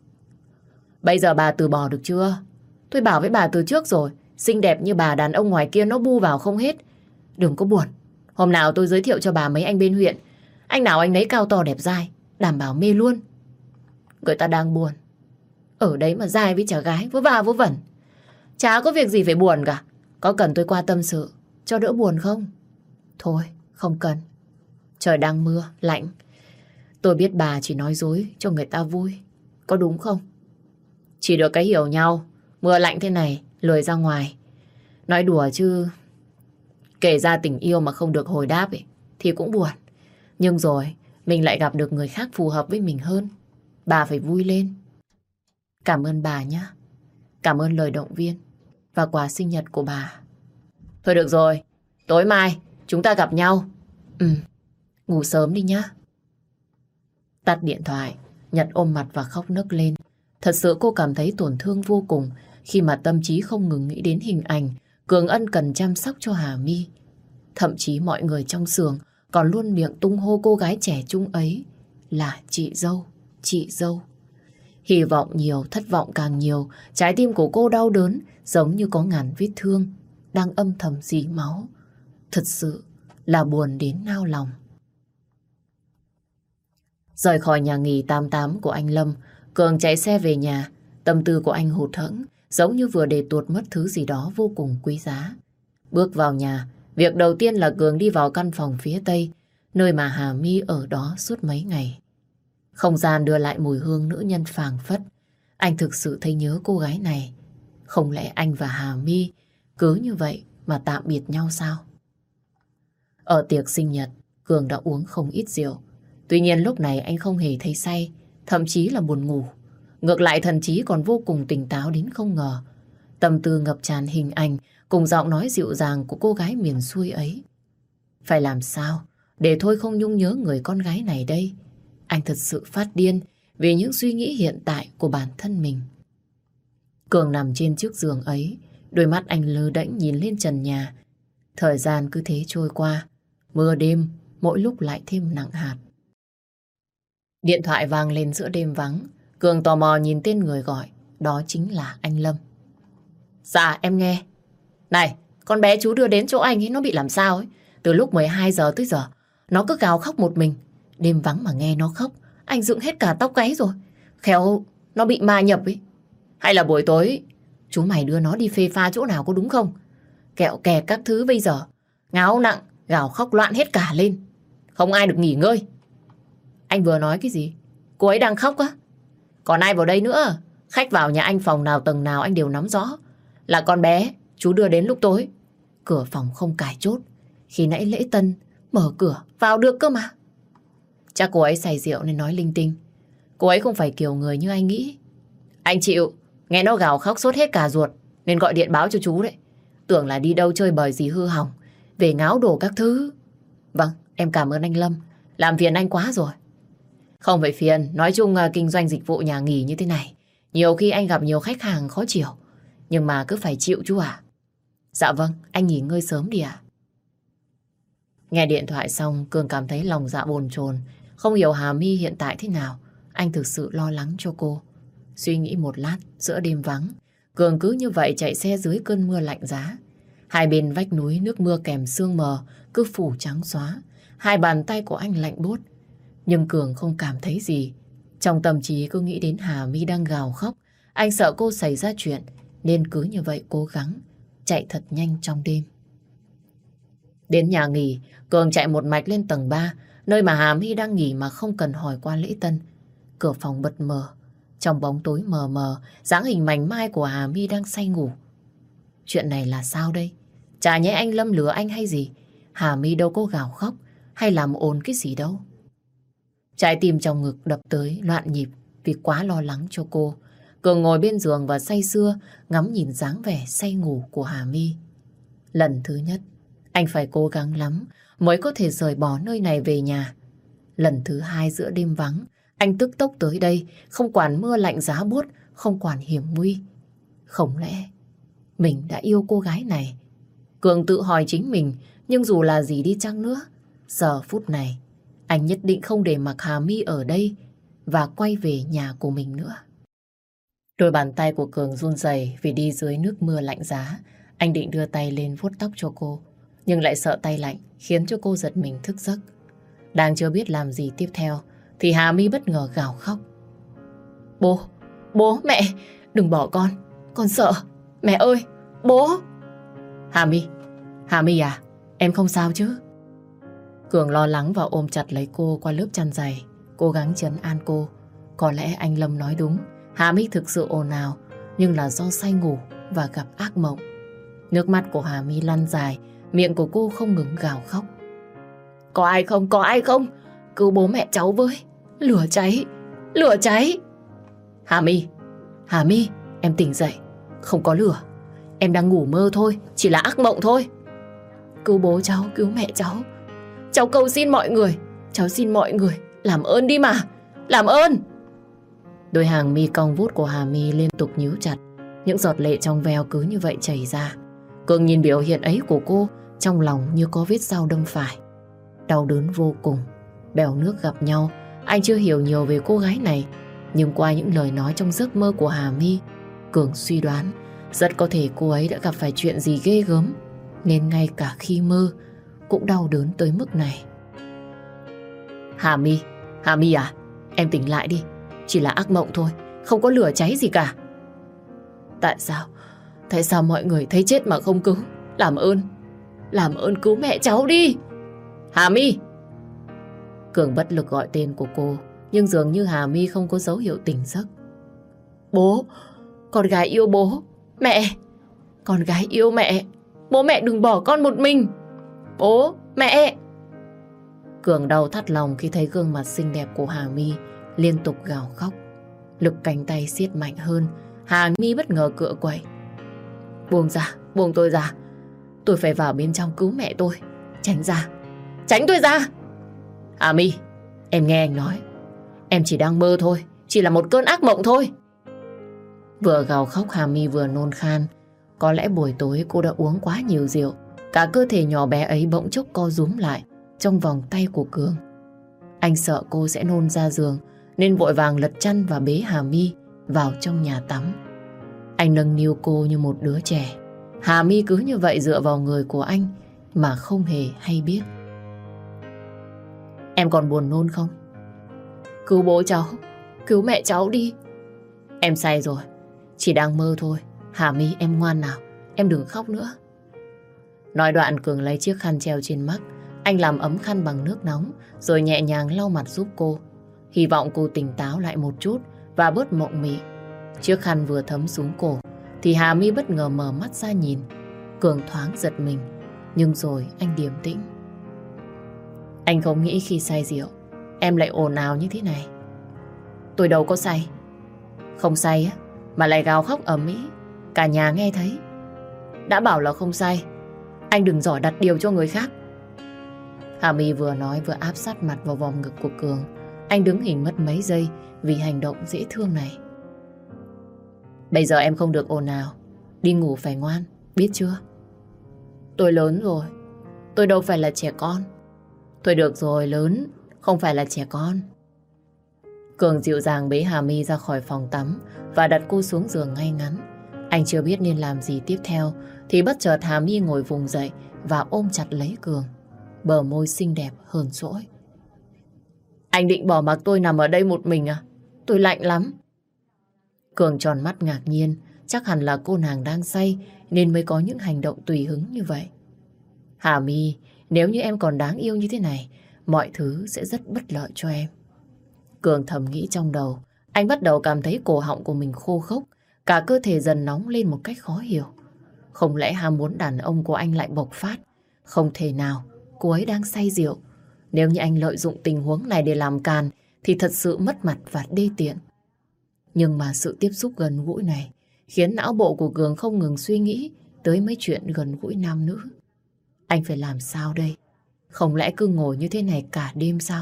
Bây giờ bà từ bỏ được chưa? Tôi bảo với bà từ trước rồi, xinh đẹp như bà đàn ông ngoài kia nó bu vào không hết. Đừng có buồn. Hôm nào tôi giới thiệu cho bà mấy anh bên huyện. Anh nào anh ấy cao to đẹp dai, đảm bảo mê luôn. Người ta đang buồn. Ở đấy mà dai với chả gái, vớ va vớ vẩn. Chả có việc gì phải buồn cả. Có cần tôi qua tâm sự cho đỡ buồn không? Thôi, không cần. Trời đang mưa, lạnh. Tôi biết bà chỉ nói dối cho người ta vui. Có đúng không? Chỉ được cái hiểu nhau. Mưa lạnh thế này, lười ra ngoài. Nói đùa chứ kể ra tình yêu mà không được hồi đáp ấy, thì cũng buồn. Nhưng rồi mình lại gặp được người khác phù hợp với mình hơn. Bà phải vui lên. Cảm ơn bà nhé. Cảm ơn lời động viên và quà sinh nhật của bà. Thôi được rồi, tối mai chúng ta gặp nhau. Ngủ sớm đi nhá. Tắt điện thoại, Nhật ôm mặt và khóc nấc lên. Thật sự cô cảm thấy tổn thương vô cùng khi mà tâm trí không ngừng nghĩ đến hình ảnh Cường ân cần chăm sóc cho Hà My. Thậm chí mọi người trong xưởng còn luôn miệng tung hô cô gái trẻ trung ấy là chị dâu, chị dâu. Hy vọng nhiều, thất vọng càng nhiều, trái tim của cô đau đớn giống như có ngàn vết thương đang âm thầm rỉ máu. Thật sự là buồn đến nao lòng. Rời khỏi nhà nghỉ 88 của anh Lâm, Cường chạy xe về nhà. Tâm tư của anh hụt hẫng, giống như vừa để tuột mất thứ gì đó vô cùng quý giá. Bước vào nhà, việc đầu tiên là Cường đi vào căn phòng phía tây, nơi mà Hà My ở đó suốt mấy ngày. Không gian đưa lại mùi hương nữ nhân phảng phất. Anh thực sự thấy nhớ cô gái này. Không lẽ anh và Hà My cứ như vậy mà tạm biệt nhau sao? Ở tiệc sinh nhật, Cường đã uống không ít rượu. Tuy nhiên lúc này anh không hề thấy say, thậm chí là buồn ngủ. Ngược lại thần trí còn vô cùng tỉnh táo đến không ngờ. Tâm tư ngập tràn hình ảnh cùng giọng nói dịu dàng của cô gái miền xuôi ấy. Phải làm sao để thôi không nhung nhớ người con gái này đây? Anh thật sự phát điên vì những suy nghĩ hiện tại của bản thân mình. Cường nằm trên chiếc giường ấy, đôi mắt anh lơ đễnh nhìn lên trần nhà. Thời gian cứ thế trôi qua, mưa đêm mỗi lúc lại thêm nặng hạt. Điện thoại vang lên giữa đêm vắng. Cường tò mò nhìn tên người gọi, đó chính là anh Lâm. Dạ em nghe. Này, con bé chú đưa đến chỗ anh ấy nó bị làm sao ấy. Từ lúc 12 giờ tới giờ, nó cứ gào khóc một mình. Đêm vắng mà nghe nó khóc, anh dựng hết cả tóc gáy rồi. Khéo nó bị ma nhập ấy. Hay là buổi tối chú mày đưa nó đi phê pha chỗ nào có đúng không? Kẹo kè các thứ bây giờ ngáo nặng, gào khóc loạn hết cả lên. Không ai được nghỉ ngơi. Anh vừa nói cái gì? Cô ấy đang khóc á? Còn ai vào đây nữa? Khách vào nhà anh phòng nào tầng nào anh đều nắm rõ. Là con bé chú đưa đến lúc tối. Cửa phòng không cài chốt. Khi nãy lễ tân mở cửa vào được cơ mà. Chắc cô ấy say rượu nên nói linh tinh. Cô ấy không phải kiểu người như anh nghĩ. Anh chịu. Nghe nó gào khóc sốt hết cả ruột nên gọi điện báo cho chú đấy. Tưởng là đi đâu chơi bời gì hư hỏng, về ngáo đổ các thứ. Vâng, em cảm ơn anh Lâm. Làm phiền anh quá rồi. Không phải phiền. Nói chung kinh doanh dịch vụ nhà nghỉ như thế này, nhiều khi anh gặp nhiều khách hàng khó chịu. Nhưng mà cứ phải chịu chú à. Dạ vâng, anh nghỉ ngơi sớm đi ạ. Nghe điện thoại xong, Cường cảm thấy lòng dạ bồn chồn. Không hiểu Hà My hiện tại thế nào. Anh thực sự lo lắng cho cô. Suy nghĩ một lát, giữa đêm vắng, Cường cứ như vậy chạy xe dưới cơn mưa lạnh giá. Hai bên vách núi nước mưa kèm sương mờ cứ phủ trắng xóa. Hai bàn tay của anh lạnh buốt. Nhưng Cường không cảm thấy gì. Trong tâm trí cứ nghĩ đến Hà My đang gào khóc. Anh sợ cô xảy ra chuyện nên cứ như vậy cố gắng chạy thật nhanh trong đêm. Đến nhà nghỉ, Cường chạy một mạch lên tầng 3, nơi mà Hà My đang nghỉ mà không cần hỏi qua lễ tân. Cửa phòng bật mở. Trong bóng tối mờ mờ, dáng hình mảnh mai của Hà My đang say ngủ. Chuyện này là sao đây? Chả nhẽ anh Lâm lừa anh hay gì? Hà My đâu có gào khóc hay làm ồn cái gì đâu. Trái tim trong ngực đập tới loạn nhịp vì quá lo lắng cho cô. Cường ngồi bên giường và say sưa ngắm nhìn dáng vẻ say ngủ của Hà My. Lần thứ nhất, anh phải cố gắng lắm mới có thể rời bỏ nơi này về nhà. Lần thứ hai giữa đêm vắng, anh tức tốc tới đây, không quản mưa lạnh giá buốt, không quản hiểm nguy. Không lẽ mình đã yêu cô gái này? Cường tự hỏi chính mình, nhưng dù là gì đi chăng nữa, giờ phút này, anh nhất định không để mặc Hà My ở đây và quay về nhà của mình nữa. Đôi bàn tay của Cường run rẩy vì đi dưới nước mưa lạnh giá. Anh định đưa tay lên vuốt tóc cho cô, nhưng lại sợ tay lạnh khiến cho cô giật mình thức giấc. Đang chưa biết làm gì tiếp theo thì Hà My bất ngờ gào khóc. Bố, mẹ, đừng bỏ con sợ. Mẹ ơi, bố. Hà My à, em không sao chứ? Cường lo lắng và ôm chặt lấy cô qua lớp chăn dày, cố gắng trấn an cô. Có lẽ anh Lâm nói đúng, Hà My thực sự ồn ào, nhưng là do say ngủ và gặp ác mộng. Nước mắt của Hà My lăn dài, miệng của cô không ngừng gào khóc. Có ai không? Cứu bố mẹ cháu với. Lửa cháy. Hà My, em tỉnh dậy. Không có lửa, em đang ngủ mơ thôi, chỉ là ác mộng thôi. Cứu bố cháu, cứu mẹ cháu. Cháu cầu xin mọi người, làm ơn đi mà, làm ơn. Đôi hàng mi cong vút của Hà My liên tục nhíu chặt, những giọt lệ trong veo cứ như vậy chảy ra. Cường nhìn biểu hiện ấy của cô, trong lòng như có vết dao đâm phải. Đau đớn vô cùng, bèo nước gặp nhau, Anh chưa hiểu nhiều về cô gái này, nhưng qua những lời nói trong giấc mơ của Hà My, Cường suy đoán rất có thể cô ấy đã gặp phải chuyện gì ghê gớm, nên ngay cả khi mơ cũng đau đớn tới mức này. Hà My à, em tỉnh lại đi. Chỉ là ác mộng thôi, không có lửa cháy gì cả. Tại sao mọi người thấy chết mà không cứu? Làm ơn cứu mẹ cháu đi. Hà My! Cường bất lực gọi tên của cô, nhưng dường như Hà My không có dấu hiệu tỉnh giấc. Bố! Con gái yêu bố! Mẹ! Con gái yêu mẹ! Bố mẹ đừng bỏ con một mình! Bố! Mẹ! Cường đau thắt lòng khi thấy gương mặt xinh đẹp của Hà My liên tục gào khóc. Lực cánh tay siết mạnh hơn, Hà My bất ngờ cựa quậy. Buông tôi ra. Tôi phải vào bên trong cứu mẹ tôi. Tránh tôi ra. Hà My, em nghe anh nói. Em chỉ đang mơ thôi, chỉ là một cơn ác mộng thôi. Vừa gào khóc Hà My vừa nôn khan. Có lẽ buổi tối cô đã uống quá nhiều rượu. Cả cơ thể nhỏ bé ấy bỗng chốc co rúm lại trong vòng tay của Cường. Anh sợ cô sẽ nôn ra giường nên vội vàng lật chăn và bế Hà My vào trong nhà tắm. Anh nâng niu cô như một đứa trẻ. Hà My cứ như vậy dựa vào người của anh mà không hề hay biết. Em còn buồn nôn không? Cứu bố cháu, cứu mẹ cháu đi. Em say rồi, chỉ đang mơ thôi. Hà My, em ngoan nào, em đừng khóc nữa. Nói đoạn Cường lấy chiếc khăn treo trên mắt. Anh làm ấm khăn bằng nước nóng rồi nhẹ nhàng lau mặt giúp cô. Hy vọng cô tỉnh táo lại một chút và bớt mộng mị. Chiếc khăn vừa thấm xuống cổ thì Hà My bất ngờ mở mắt ra nhìn. Cường thoáng giật mình, nhưng rồi anh điềm tĩnh. Anh không nghĩ khi say rượu em lại ồn ào như thế này. Tôi đâu có say. Không say á mà lại gào khóc ầm ĩ, cả nhà nghe thấy. Đã bảo là không say, anh đừng giỏi đặt điều cho người khác. Hà My vừa nói vừa áp sát mặt vào vòng ngực của Cường. Anh đứng hình mất mấy giây vì hành động dễ thương này. Bây giờ em không được ồn ào, đi ngủ phải ngoan, biết chưa? Tôi lớn rồi, tôi đâu phải là trẻ con. Thôi được rồi, lớn, không phải là trẻ con. Cường dịu dàng bế Hà My ra khỏi phòng tắm và đặt cô xuống giường ngay ngắn. Anh chưa biết nên làm gì tiếp theo thì bất chợt Hà My ngồi vùng dậy và ôm chặt lấy Cường. Bờ môi xinh đẹp hờn dỗi. Anh định bỏ mặc tôi nằm ở đây một mình à? Tôi lạnh lắm. Cường tròn mắt ngạc nhiên. Chắc hẳn là cô nàng đang say nên mới có những hành động tùy hứng như vậy. Hà My, nếu như em còn đáng yêu như thế này, mọi thứ sẽ rất bất lợi cho em. Cường thầm nghĩ trong đầu. Anh bắt đầu cảm thấy cổ họng của mình khô khốc, cả cơ thể dần nóng lên một cách khó hiểu. Không lẽ ham muốn đàn ông của anh lại bộc phát? Không thể nào, cô ấy đang say rượu. Nếu như anh lợi dụng tình huống này để làm càn thì thật sự mất mặt và đê tiện. Nhưng mà sự tiếp xúc gần gũi này khiến não bộ của Cường không ngừng suy nghĩ tới mấy chuyện gần gũi nam nữ. Anh phải làm sao đây? Không lẽ cứ ngồi như thế này cả đêm sao?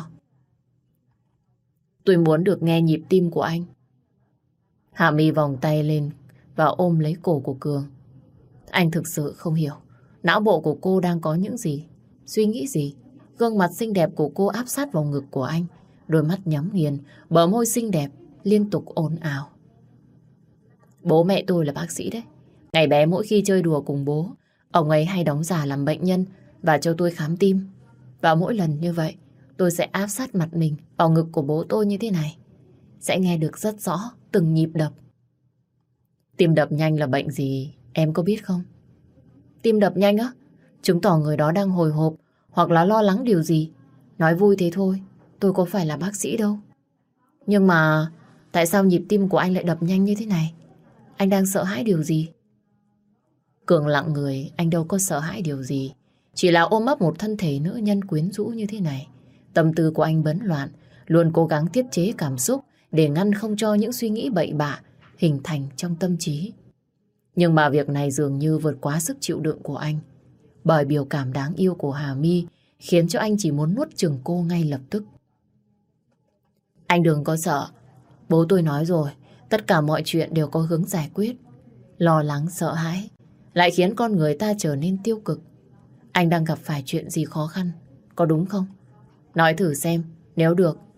Tôi muốn được nghe nhịp tim của anh. Hà My vòng tay lên và ôm lấy cổ của Cường. Anh thực sự không hiểu não bộ của cô đang có những gì, suy nghĩ gì. Gương mặt xinh đẹp của cô áp sát vào ngực của anh, đôi mắt nhắm nghiền, bờ môi xinh đẹp liên tục ồn ào. Bố mẹ tôi là bác sĩ đấy. Ngày bé mỗi khi chơi đùa cùng bố, ông ấy hay đóng giả làm bệnh nhân và cho tôi khám tim. Và mỗi lần như vậy, tôi sẽ áp sát mặt mình vào ngực của bố tôi như thế này. Sẽ nghe được rất rõ từng nhịp đập. Tim đập nhanh là bệnh gì, em có biết không? Tim đập nhanh á, chứng tỏ người đó đang hồi hộp hoặc là lo lắng điều gì. Nói vui thế thôi, tôi có phải là bác sĩ đâu. Nhưng mà tại sao nhịp tim của anh lại đập nhanh như thế này? Anh đang sợ hãi điều gì? Cường lặng người, anh đâu có sợ hãi điều gì. Chỉ là ôm ấp một thân thể nữ nhân quyến rũ như thế này. Tâm tư của anh bấn loạn, luôn cố gắng tiết chế cảm xúc để ngăn không cho những suy nghĩ bậy bạ hình thành trong tâm trí. Nhưng mà việc này dường như vượt quá sức chịu đựng của anh. Bởi biểu cảm đáng yêu của Hà My khiến cho anh chỉ muốn nuốt chửng cô ngay lập tức. Anh đừng có sợ. Bố tôi nói rồi, tất cả mọi chuyện đều có hướng giải quyết. Lo lắng, sợ hãi lại khiến con người ta trở nên tiêu cực. Anh đang gặp phải chuyện gì khó khăn, có đúng không? Nói thử xem, nếu được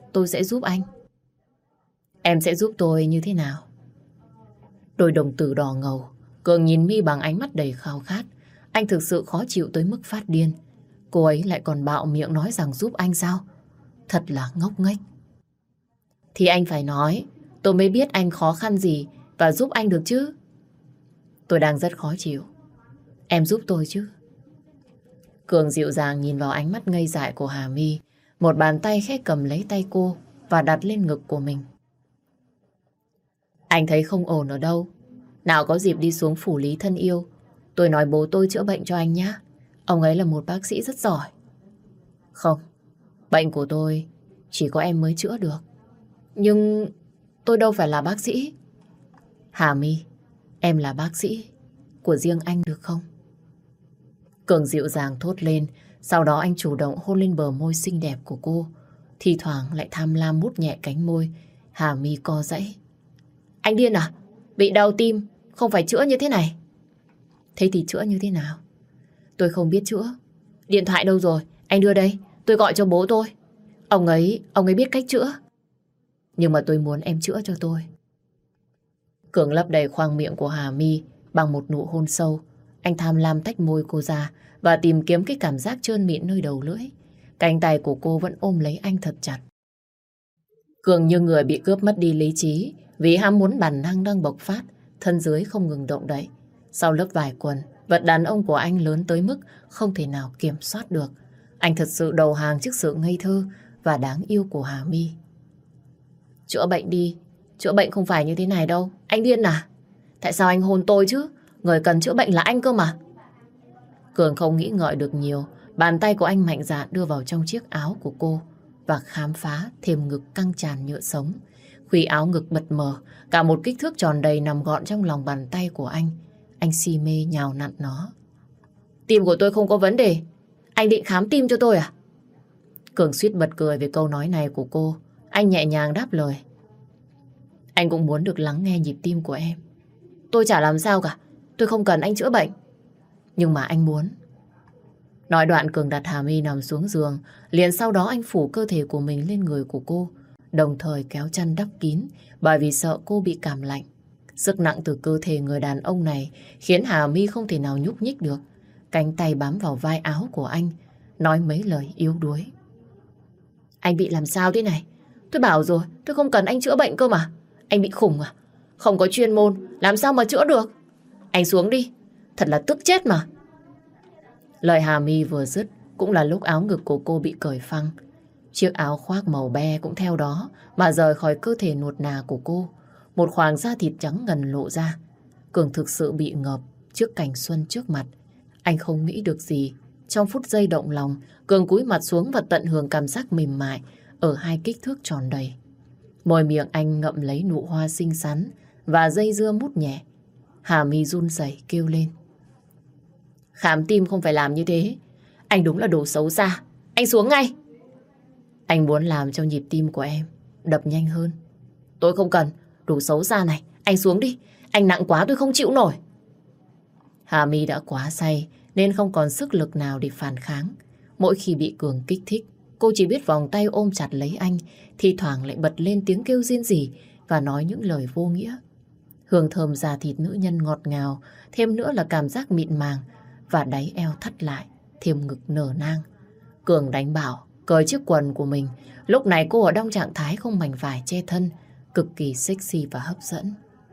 tôi sẽ giúp anh. Em sẽ giúp tôi như thế nào? Đôi đồng tử đỏ ngầu, Cường nhìn My bằng ánh mắt đầy khao khát. Anh thực sự khó chịu tới mức phát điên. Cô ấy lại còn bạo miệng nói rằng giúp anh sao? Thật là ngốc nghếch. Thì anh phải nói, tôi mới biết anh khó khăn gì và giúp anh được chứ. Tôi đang rất khó chịu. Em giúp tôi chứ? Cường dịu dàng nhìn vào ánh mắt ngây dại của Hà My. Một bàn tay khẽ cầm lấy tay cô và đặt lên ngực của mình. Anh thấy không ổn ở đâu. Nào có dịp đi xuống phủ Lý thân yêu, tôi nói bố tôi chữa bệnh cho anh nhé. Ông ấy là một bác sĩ rất giỏi. Không, bệnh của tôi chỉ có em mới chữa được. Nhưng tôi đâu phải là bác sĩ. Hà My, em là bác sĩ của riêng anh được không? Cường dịu dàng thốt lên. Sau đó anh chủ động hôn lên bờ môi xinh đẹp của cô. Thì thoảng lại tham lam mút nhẹ cánh môi. Hà My co giãy. Anh điên à? Bị đau tim không phải chữa như thế này. Thế thì chữa như thế nào? Tôi không biết chữa. Điện thoại đâu rồi? Anh đưa đây, tôi gọi cho bố tôi. Ông ấy biết cách chữa. Nhưng mà tôi muốn em chữa cho tôi. Cường lấp đầy khoang miệng của Hà My bằng một nụ hôn sâu. Anh tham lam tách môi cô ra và tìm kiếm cái cảm giác trơn mịn nơi đầu lưỡi. Cánh tay của cô vẫn ôm lấy anh thật chặt. Cường như người bị cướp mất đi lý trí vì ham muốn bản năng đang bộc phát, thân dưới không ngừng động đậy. Sau lớp vải quần, vật đàn ông của anh lớn tới mức không thể nào kiểm soát được. Anh thật sự đầu hàng trước sự ngây thơ và đáng yêu của Hà My. Chữa bệnh đi, chữa bệnh không phải như thế này đâu. Anh điên à? Tại sao anh hôn tôi chứ? Người cần chữa bệnh là anh cơ mà. Cường không nghĩ ngợi được nhiều. Bàn tay của anh mạnh dạn đưa vào trong chiếc áo của cô và khám phá thêm ngực căng tràn nhựa sống. Khuy áo ngực bật mở, cả một kích thước tròn đầy nằm gọn trong lòng bàn tay của anh. Anh si mê nhào nặn nó. Tim của tôi không có vấn đề. Anh định khám tim cho tôi à? Cường suýt bật cười về câu nói này của cô. Anh nhẹ nhàng đáp lời. Anh cũng muốn được lắng nghe nhịp tim của em. Tôi chả làm sao cả. Tôi không cần anh chữa bệnh. Nhưng mà anh muốn. Nói đoạn Cường đặt Hà My nằm xuống giường. Liền sau đó anh phủ cơ thể của mình lên người của cô, đồng thời kéo chăn đắp kín bởi vì sợ cô bị cảm lạnh. Sức nặng từ cơ thể người đàn ông này khiến Hà My không thể nào nhúc nhích được. Cánh tay bám vào vai áo của anh, nói mấy lời yếu đuối. Anh bị làm sao thế này? Tôi bảo rồi, tôi không cần anh chữa bệnh cơ mà. Anh bị khủng à? Không có chuyên môn, làm sao mà chữa được? Anh xuống đi, thật là tức chết mà. Lời Hà My vừa dứt cũng là lúc áo ngực của cô bị cởi phăng. Chiếc áo khoác màu be cũng theo đó mà rời khỏi cơ thể nuột nà của cô. Một khoảng da thịt trắng ngần lộ ra. Cường thực sự bị ngợp trước cảnh xuân trước mặt. Anh không nghĩ được gì. Trong phút giây động lòng, Cường cúi mặt xuống và tận hưởng cảm giác mềm mại ở hai kích thước tròn đầy. Môi miệng anh ngậm lấy nụ hoa xinh xắn và dây dưa mút nhẹ. Hà My run rẩy kêu lên. Khám tim không phải làm như thế. Anh đúng là đồ xấu xa. Anh xuống ngay. Anh muốn làm cho nhịp tim của em đập nhanh hơn. Tôi không cần. Đồ xấu xa này. Anh xuống đi. Anh nặng quá tôi không chịu nổi. Hà My đã quá say nên không còn sức lực nào để phản kháng. Mỗi khi bị Cường kích thích, cô chỉ biết vòng tay ôm chặt lấy anh, thi thoảng lại bật lên tiếng kêu rên rỉ và nói những lời vô nghĩa. Hương thơm da thịt nữ nhân ngọt ngào, thêm nữa là cảm giác mịn màng và đáy eo thắt lại, thêm ngực nở nang. Cường đánh bảo cởi chiếc quần của mình. Lúc này cô ở trong trạng thái không mảnh vải che thân, cực kỳ sexy và hấp dẫn.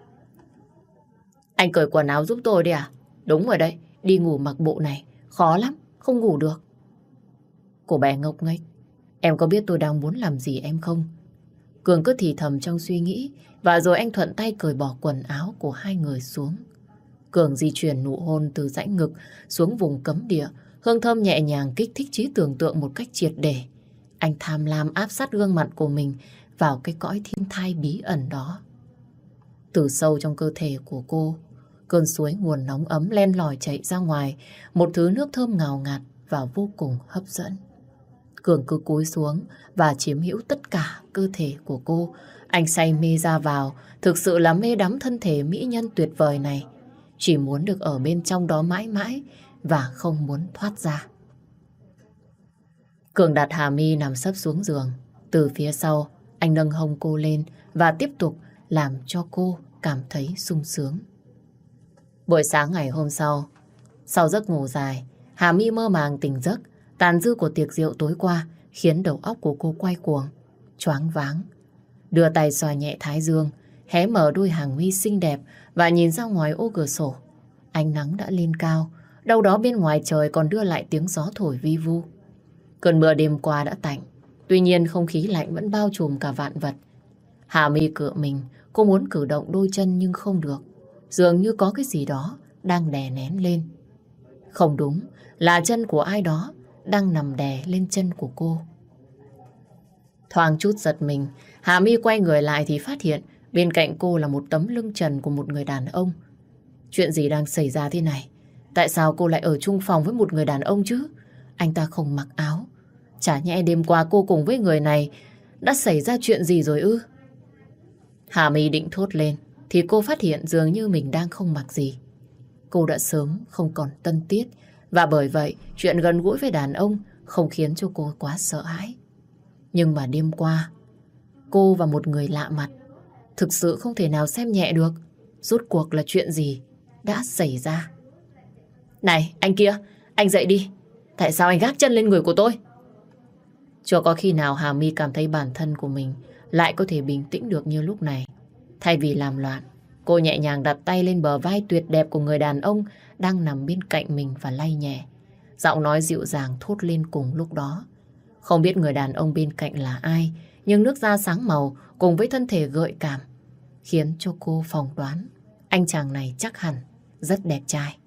Anh cởi quần áo giúp tôi đi à? Đúng rồi đấy, đi ngủ mặc bộ này khó lắm, không ngủ được. Cô bé ngốc nghếch, em có biết tôi đang muốn làm gì em không? Cường cứ thì thầm trong suy nghĩ và rồi anh thuận tay cởi bỏ quần áo của hai người xuống. Cường di chuyển nụ hôn từ rãnh ngực xuống vùng cấm địa, hương thơm nhẹ nhàng kích thích trí tưởng tượng một cách triệt để. Anh tham lam áp sát gương mặt của mình vào cái cõi thiên thai bí ẩn đó. Từ sâu trong cơ thể của cô, cơn suối nguồn nóng ấm len lỏi chạy ra ngoài, một thứ nước thơm ngào ngạt và vô cùng hấp dẫn. Cường cứ cúi xuống và chiếm hữu tất cả cơ thể của cô. Anh say mê ra vào, thực sự là mê đắm thân thể mỹ nhân tuyệt vời này. Chỉ muốn được ở bên trong đó mãi mãi và không muốn thoát ra. Cường đặt Hà My nằm sấp xuống giường. Từ phía sau, anh nâng hông cô lên và tiếp tục làm cho cô cảm thấy sung sướng. Buổi sáng ngày hôm sau giấc ngủ dài, Hà My mơ màng tỉnh giấc. Tàn dư của tiệc rượu tối qua khiến đầu óc của cô quay cuồng, choáng váng. Đưa tay xoa nhẹ thái dương, hé mở đôi hàng mi xinh đẹp và nhìn ra ngoài ô cửa sổ. Ánh nắng đã lên cao, đâu đó bên ngoài trời còn đưa lại tiếng gió thổi vi vu. Cơn mưa đêm qua đã tạnh, tuy nhiên không khí lạnh vẫn bao trùm cả vạn vật. Hà My cựa mình, cô muốn cử động đôi chân nhưng không được. Dường như có cái gì đó đang đè nén lên. Không đúng, là chân của ai đó đang nằm đè lên chân của cô. Thoáng chút giật mình, Hà My quay người lại thì phát hiện bên cạnh cô là một tấm lưng trần của một người đàn ông. Chuyện gì đang xảy ra thế này? Tại sao cô lại ở chung phòng với một người đàn ông chứ? Anh ta không mặc áo. Chả nhẽ đêm qua cô cùng với người này đã xảy ra chuyện gì rồi ư? Hà My định thốt lên thì cô phát hiện dường như mình đang không mặc gì. Cô đã sớm không còn tân tiết và bởi vậy chuyện gần gũi với đàn ông không khiến cho cô quá sợ hãi. Nhưng mà đêm qua cô và một người lạ mặt thực sự không thể nào xem nhẹ được. Rốt cuộc là chuyện gì đã xảy ra? Này anh kia, anh dậy đi. Tại sao anh gác chân lên người của tôi? Chưa có khi nào Hà My cảm thấy bản thân của mình lại có thể bình tĩnh được như lúc này. Thay vì làm loạn, cô nhẹ nhàng đặt tay lên bờ vai tuyệt đẹp của người đàn ông đang nằm bên cạnh mình và lay nhẹ. Giọng nói dịu dàng thốt lên cùng lúc đó. Không biết người đàn ông bên cạnh là ai, nhưng nước da sáng màu cùng với thân thể gợi cảm khiến cho cô phỏng đoán anh chàng này chắc hẳn rất đẹp trai.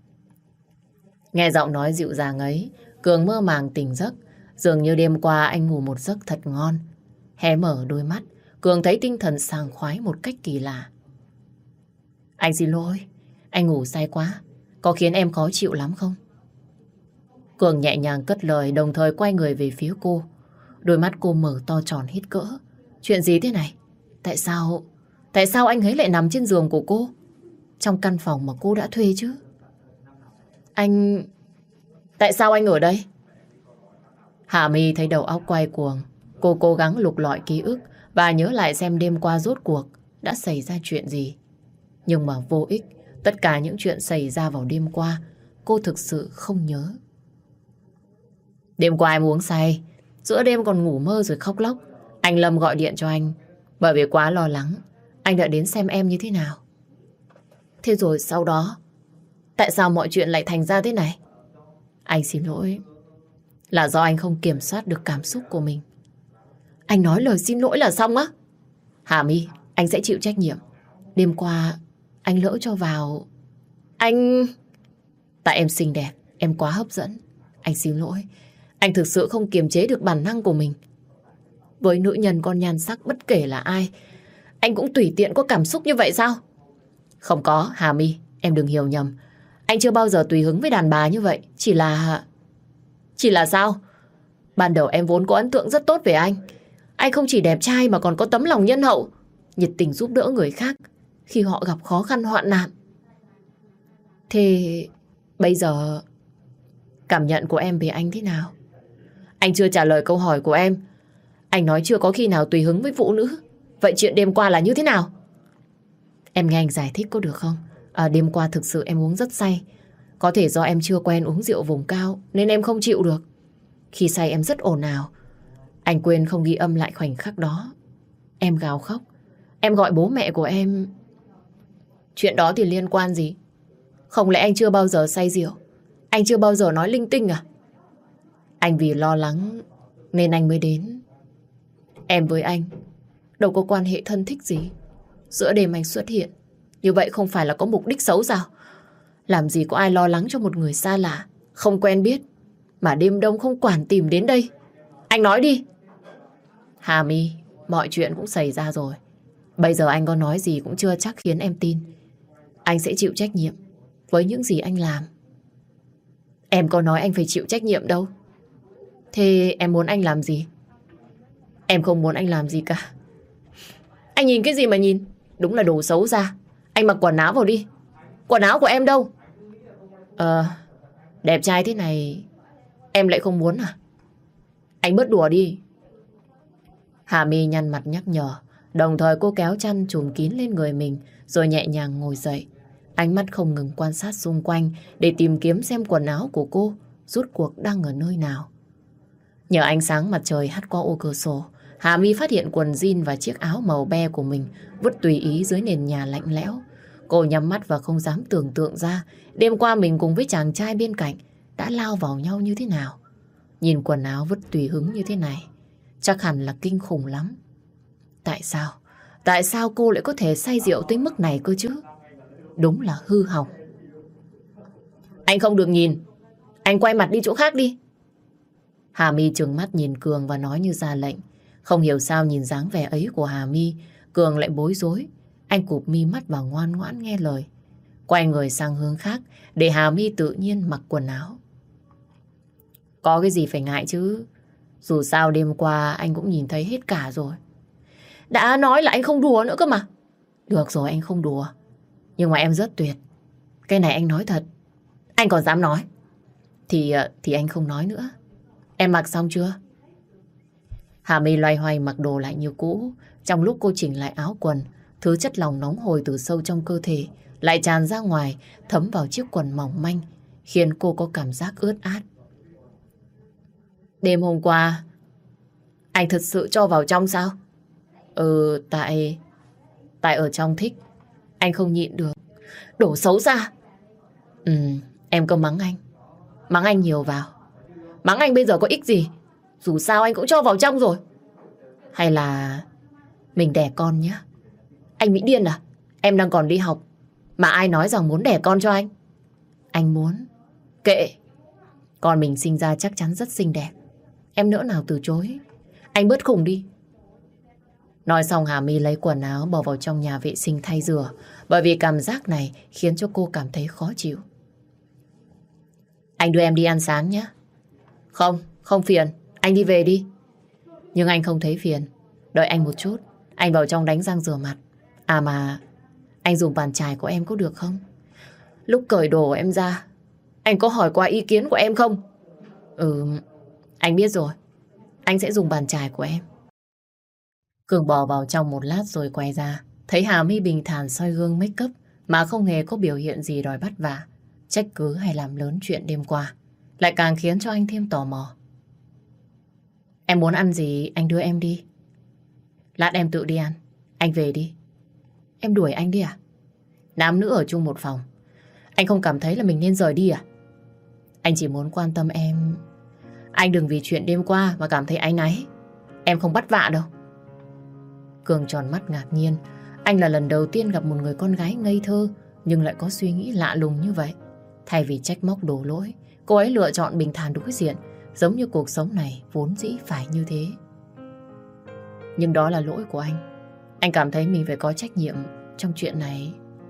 Nghe giọng nói dịu dàng ấy, Cường mơ màng tỉnh giấc. Dường như đêm qua anh ngủ một giấc thật ngon. Hé mở đôi mắt, Cường thấy tinh thần sảng khoái một cách kỳ lạ. Anh xin lỗi, anh ngủ say quá. Có khiến em khó chịu lắm không? Cường nhẹ nhàng cất lời, đồng thời quay người về phía cô. Đôi mắt cô mở to tròn hết cỡ. Chuyện gì thế này? Tại sao anh ấy lại nằm trên giường của cô? Trong căn phòng mà cô đã thuê chứ? Tại sao anh ở đây? Hà My thấy đầu óc quay cuồng. Cô cố gắng lục lọi ký ức và nhớ lại xem đêm qua rốt cuộc đã xảy ra chuyện gì. Nhưng mà vô ích, tất cả những chuyện xảy ra vào đêm qua cô thực sự không nhớ. Đêm qua em uống say, giữa đêm còn ngủ mơ rồi khóc lóc. Anh Lâm gọi điện cho anh, bởi vì quá lo lắng, anh đã đến xem em như thế nào. Thế rồi sau đó, tại sao mọi chuyện lại thành ra thế này? Anh xin lỗi, là do anh không kiểm soát được cảm xúc của mình. Anh nói lời xin lỗi là xong á? Hà My, anh sẽ chịu trách nhiệm. Đêm qua, anh lỡ cho vào... Tại em xinh đẹp, em quá hấp dẫn. Anh xin lỗi, anh thực sự không kiềm chế được bản năng của mình. Với nữ nhân con nhan sắc bất kể là ai, anh cũng tùy tiện có cảm xúc như vậy sao? Không có, Hà My, em đừng hiểu nhầm. Anh chưa bao giờ tùy hứng với đàn bà như vậy. Chỉ là sao? Ban đầu em vốn có ấn tượng rất tốt về anh. Anh không chỉ đẹp trai mà còn có tấm lòng nhân hậu, nhiệt tình giúp đỡ người khác khi họ gặp khó khăn hoạn nạn. Thế bây giờ cảm nhận của em về anh thế nào? Anh chưa trả lời câu hỏi của em. Anh nói chưa có khi nào tùy hứng với phụ nữ. Vậy chuyện đêm qua là như thế nào? Em nghe anh giải thích có được không? Đêm qua thực sự em uống rất say. Có thể do em chưa quen uống rượu vùng cao nên em không chịu được. Khi say em rất ồn ào. Anh quên không ghi âm lại khoảnh khắc đó. Em gào khóc. Em gọi bố mẹ của em. Chuyện đó thì liên quan gì? Không lẽ anh chưa bao giờ say rượu? Anh chưa bao giờ nói linh tinh à? Anh vì lo lắng nên anh mới đến. Em với anh đâu có quan hệ thân thích gì. Giữa đêm anh xuất hiện như vậy không phải là có mục đích xấu sao? Làm gì có ai lo lắng cho một người xa lạ, không quen biết, mà đêm đông không quản tìm đến đây. Anh nói đi. Hà My, mọi chuyện cũng xảy ra rồi. Bây giờ anh có nói gì cũng chưa chắc khiến em tin. Anh sẽ chịu trách nhiệm với những gì anh làm. Em có nói anh phải chịu trách nhiệm đâu. Thế em muốn anh làm gì? Em không muốn anh làm gì cả. Anh nhìn cái gì mà nhìn? Đúng là đồ xấu xa. Anh mặc quần áo vào đi. Quần áo của em đâu? Đẹp trai thế này em lại không muốn à? Anh bớt đùa đi. Hà My nhăn mặt nhắc nhở, đồng thời cô kéo chăn trùm kín lên người mình rồi nhẹ nhàng ngồi dậy. Ánh mắt không ngừng quan sát xung quanh để tìm kiếm xem quần áo của cô rốt cuộc đang ở nơi nào. Nhờ ánh sáng mặt trời hắt qua ô cửa sổ, Hà My phát hiện quần jean và chiếc áo màu be của mình vứt tùy ý dưới nền nhà lạnh lẽo. Cô nhắm mắt và không dám tưởng tượng ra đêm qua mình cùng với chàng trai bên cạnh đã lao vào nhau như thế nào. Nhìn quần áo vứt tùy hứng như thế này, chắc hẳn là kinh khủng lắm. Tại sao? Tại sao cô lại có thể say rượu tới mức này cơ chứ? Đúng là hư hỏng. Anh không được nhìn. Anh quay mặt đi chỗ khác đi. Hà My trừng mắt nhìn Cường và nói như ra lệnh. Không hiểu sao nhìn dáng vẻ ấy của Hà My, Cường lại bối rối. Anh cụp mi mắt và ngoan ngoãn nghe lời. Quay người sang hướng khác để Hà My tự nhiên mặc quần áo. Có cái gì phải ngại chứ? Dù sao đêm qua anh cũng nhìn thấy hết cả rồi. Đã nói là anh không đùa nữa cơ mà. Được rồi, anh không đùa. Nhưng mà em rất tuyệt. Cái này anh nói thật. Anh còn dám nói. Thì anh không nói nữa. Em mặc xong chưa? Hà My loay hoay mặc đồ lại như cũ. Trong lúc cô chỉnh lại áo quần, thứ chất lỏng nóng hổi từ sâu trong cơ thể lại tràn ra ngoài, thấm vào chiếc quần mỏng manh, khiến cô có cảm giác ướt át. Đêm hôm qua anh thật sự cho vào trong sao? Tại ở trong thích. Anh không nhịn được. Đổ xấu xa. Em cứ mắng anh. Mắng anh nhiều vào. Mắng anh bây giờ có ích gì? Dù sao anh cũng cho vào trong rồi. Hay là mình đẻ con nhé? Anh bị điên à? Em đang còn đi học mà ai nói rằng muốn đẻ con cho anh? Anh muốn. Kệ. Con mình sinh ra chắc chắn rất xinh đẹp. Em nỡ nào từ chối. Anh bớt khùng đi. Nói xong Hà My lấy quần áo bỏ vào trong nhà vệ sinh thay rửa, bởi vì cảm giác này khiến cho cô cảm thấy khó chịu. Anh đưa em đi ăn sáng nhé. Không phiền. Anh đi về đi. Nhưng anh không thấy phiền. Đợi anh một chút. Anh vào trong đánh răng rửa mặt. À mà anh dùng bàn chải của em có được không? Lúc cởi đồ em ra, anh có hỏi qua ý kiến của em không? Anh biết rồi. Anh sẽ dùng bàn chải của em. Cường bò vào trong một lát rồi quay ra. Thấy Hà My bình thản soi gương make up mà không hề có biểu hiện gì đòi bắt vạ, trách cứ hay làm lớn chuyện đêm qua, lại càng khiến cho anh thêm tò mò. Em muốn ăn gì anh đưa em đi. Lát em tự đi ăn. Anh về đi. Em đuổi anh đi à? Nam nữ ở chung một phòng, anh không cảm thấy là mình nên rời đi à? Anh chỉ muốn quan tâm em. Anh đừng vì chuyện đêm qua mà cảm thấy áy náy. Em không bắt vạ đâu. Cường tròn mắt ngạc nhiên. Anh là lần đầu tiên gặp một người con gái ngây thơ nhưng lại có suy nghĩ lạ lùng như vậy. Thay vì trách móc đổ lỗi, cô ấy lựa chọn bình thản đối diện, giống như cuộc sống này vốn dĩ phải như thế. Nhưng đó là lỗi của anh. Anh cảm thấy mình phải có trách nhiệm trong chuyện này.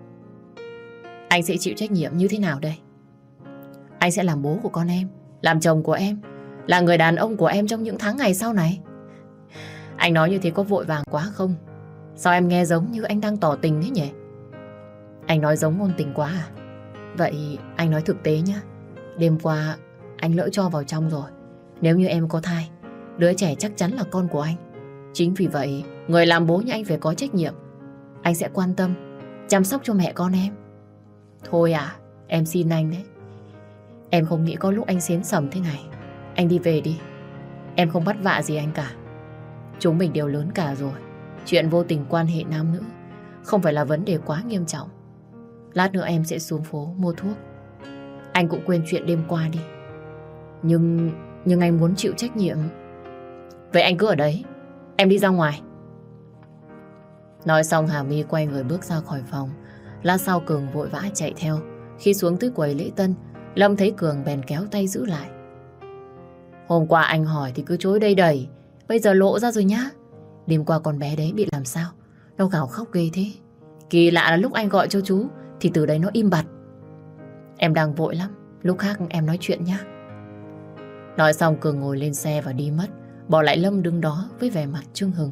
Anh sẽ chịu trách nhiệm như thế nào đây? Anh sẽ làm bố của con em, làm chồng của em, là người đàn ông của em trong những tháng ngày sau này. Anh nói như thế có vội vàng quá không? Sao em nghe giống như anh đang tỏ tình thế nhỉ? Anh nói giống ngôn tình quá à? Vậy anh nói thực tế nhá. Đêm qua anh lỡ cho vào trong rồi. Nếu như em có thai, đứa trẻ chắc chắn là con của anh. Chính vì vậy, người làm bố như anh phải có trách nhiệm. Anh sẽ quan tâm, chăm sóc cho mẹ con em. Thôi à, em xin anh đấy. Em không nghĩ có lúc anh xến sầm thế này. Anh đi về đi. Em không bắt vạ gì anh cả. Chúng mình đều lớn cả rồi. Chuyện vô tình quan hệ nam nữ không phải là vấn đề quá nghiêm trọng. Lát nữa em sẽ xuống phố mua thuốc. Anh cũng quên chuyện đêm qua đi. Nhưng anh muốn chịu trách nhiệm. Vậy anh cứ ở đấy. Em đi ra ngoài. Nói xong Hà My quay người bước ra khỏi phòng. Lát sau Cường vội vã chạy theo. Khi xuống tới quầy lễ tân, Lâm thấy Cường bèn kéo tay giữ lại. Hôm qua anh hỏi thì cứ chối đầy đầy, bây giờ lộ ra rồi nhá. Đêm qua con bé đấy bị làm sao? Nó gào khóc ghê thế. Kỳ lạ là lúc anh gọi cho chú thì từ đấy nó im bặt. Em đang vội lắm, lúc khác em nói chuyện nhá. Nói xong Cường ngồi lên xe và đi mất, bỏ lại Lâm đứng đó với vẻ mặt chưng hừng.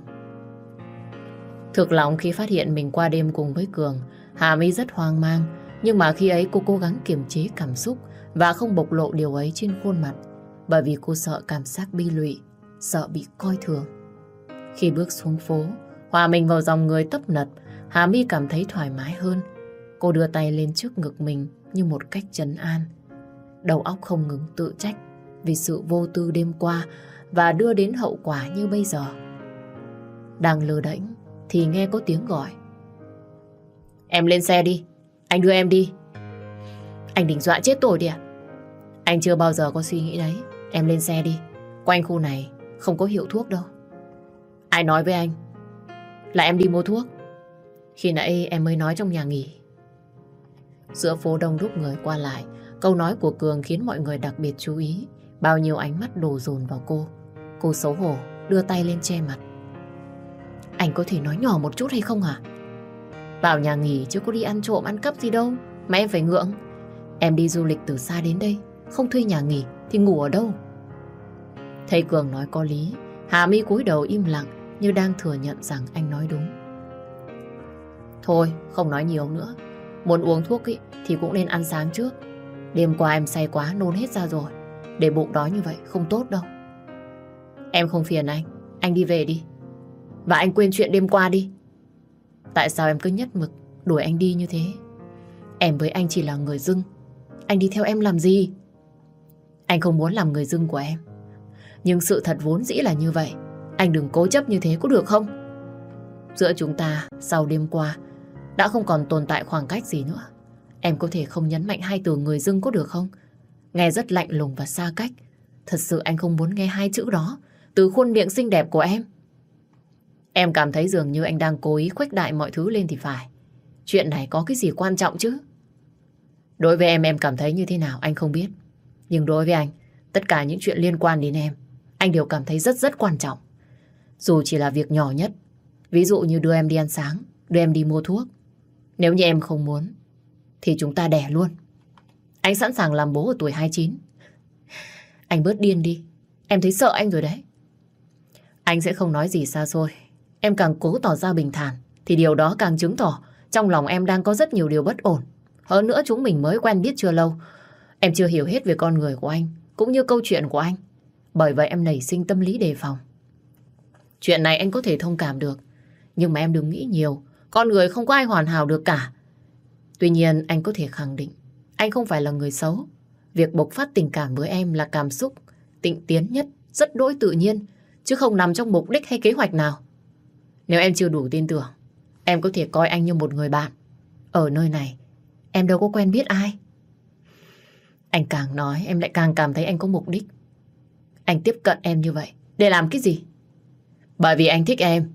Thực lòng khi phát hiện mình qua đêm cùng với Cường, Hà My rất hoang mang. Nhưng mà khi ấy cô cố gắng kiềm chế cảm xúc và không bộc lộ điều ấy trên khuôn mặt, bởi vì cô sợ cảm giác bi lụy, sợ bị coi thường. Khi bước xuống phố, hòa mình vào dòng người tấp nập, Hà My cảm thấy thoải mái hơn. Cô đưa tay lên trước ngực mình như một cách trấn an. Đầu óc không ngừng tự trách vì sự vô tư đêm qua và đưa đến hậu quả như bây giờ. Đang lơ đễnh thì nghe có tiếng gọi. Em lên xe đi, anh đưa em đi. Anh định dọa chết tôi đi à? Anh chưa bao giờ có suy nghĩ đấy. Em lên xe đi, quanh khu này không có hiệu thuốc đâu. Ai nói với anh là em đi mua thuốc? Khi nãy em mới nói trong nhà nghỉ. Giữa phố đông đúc người qua lại, câu nói của Cường khiến mọi người đặc biệt chú ý. Bao nhiêu ánh mắt đổ dồn vào cô. Cô xấu hổ đưa tay lên che mặt. Anh có thể nói nhỏ một chút hay không hả? Vào nhà nghỉ chứ có đi ăn trộm ăn cắp gì đâu mà em phải ngượng. Em đi du lịch từ xa đến đây, không thuê nhà nghỉ thì ngủ ở đâu? Thấy Cường nói có lý, Hà My cúi đầu im lặng như đang thừa nhận rằng anh nói đúng. Thôi, không nói nhiều nữa. Muốn uống thuốc ý, thì cũng nên ăn sáng trước. Đêm qua em say quá nôn hết ra rồi. Để bụng đói như vậy không tốt đâu. Em không phiền anh đi về đi. Và anh quên chuyện đêm qua đi. Tại sao em cứ nhất mực đuổi anh đi như thế? Em với anh chỉ là người dưng. Anh đi theo em làm gì? Anh không muốn làm người dưng của em. Nhưng sự thật vốn dĩ là như vậy. Anh đừng cố chấp như thế có được không? Giữa chúng ta sau đêm qua đã không còn tồn tại khoảng cách gì nữa. Em có thể không nhấn mạnh hai từ người dưng có được không? Nghe rất lạnh lùng và xa cách. Thật sự anh không muốn nghe hai chữ đó từ khuôn miệng xinh đẹp của em. Em cảm thấy dường như anh đang cố ý khuếch đại mọi thứ lên thì phải. Chuyện này có cái gì quan trọng chứ? Đối với em cảm thấy như thế nào anh không biết. Nhưng đối với anh, tất cả những chuyện liên quan đến em, anh đều cảm thấy rất rất quan trọng. Dù chỉ là việc nhỏ nhất. Ví dụ như đưa em đi ăn sáng, đưa em đi mua thuốc. Nếu như em không muốn thì chúng ta đẻ luôn. Anh sẵn sàng làm bố ở tuổi 29. Anh bớt điên đi. Em thấy sợ anh rồi đấy. Anh sẽ không nói gì xa xôi. Em càng cố tỏ ra bình thản thì điều đó càng chứng tỏ trong lòng em đang có rất nhiều điều bất ổn. Hơn nữa chúng mình mới quen biết chưa lâu. Em chưa hiểu hết về con người của anh cũng như câu chuyện của anh. Bởi vậy em nảy sinh tâm lý đề phòng. Chuyện này anh có thể thông cảm được. Nhưng mà em đừng nghĩ nhiều. Con người không có ai hoàn hảo được cả. Tuy nhiên anh có thể khẳng định anh không phải là người xấu. Việc bộc phát tình cảm với em là cảm xúc tịnh tiến nhất, rất đỗi tự nhiên, chứ không nằm trong mục đích hay kế hoạch nào. Nếu em chưa đủ tin tưởng, em có thể coi anh như một người bạn. Ở nơi này em đâu có quen biết ai. Anh càng nói em lại càng cảm thấy anh có mục đích. Anh tiếp cận em như vậy để làm cái gì? Bởi vì anh thích em.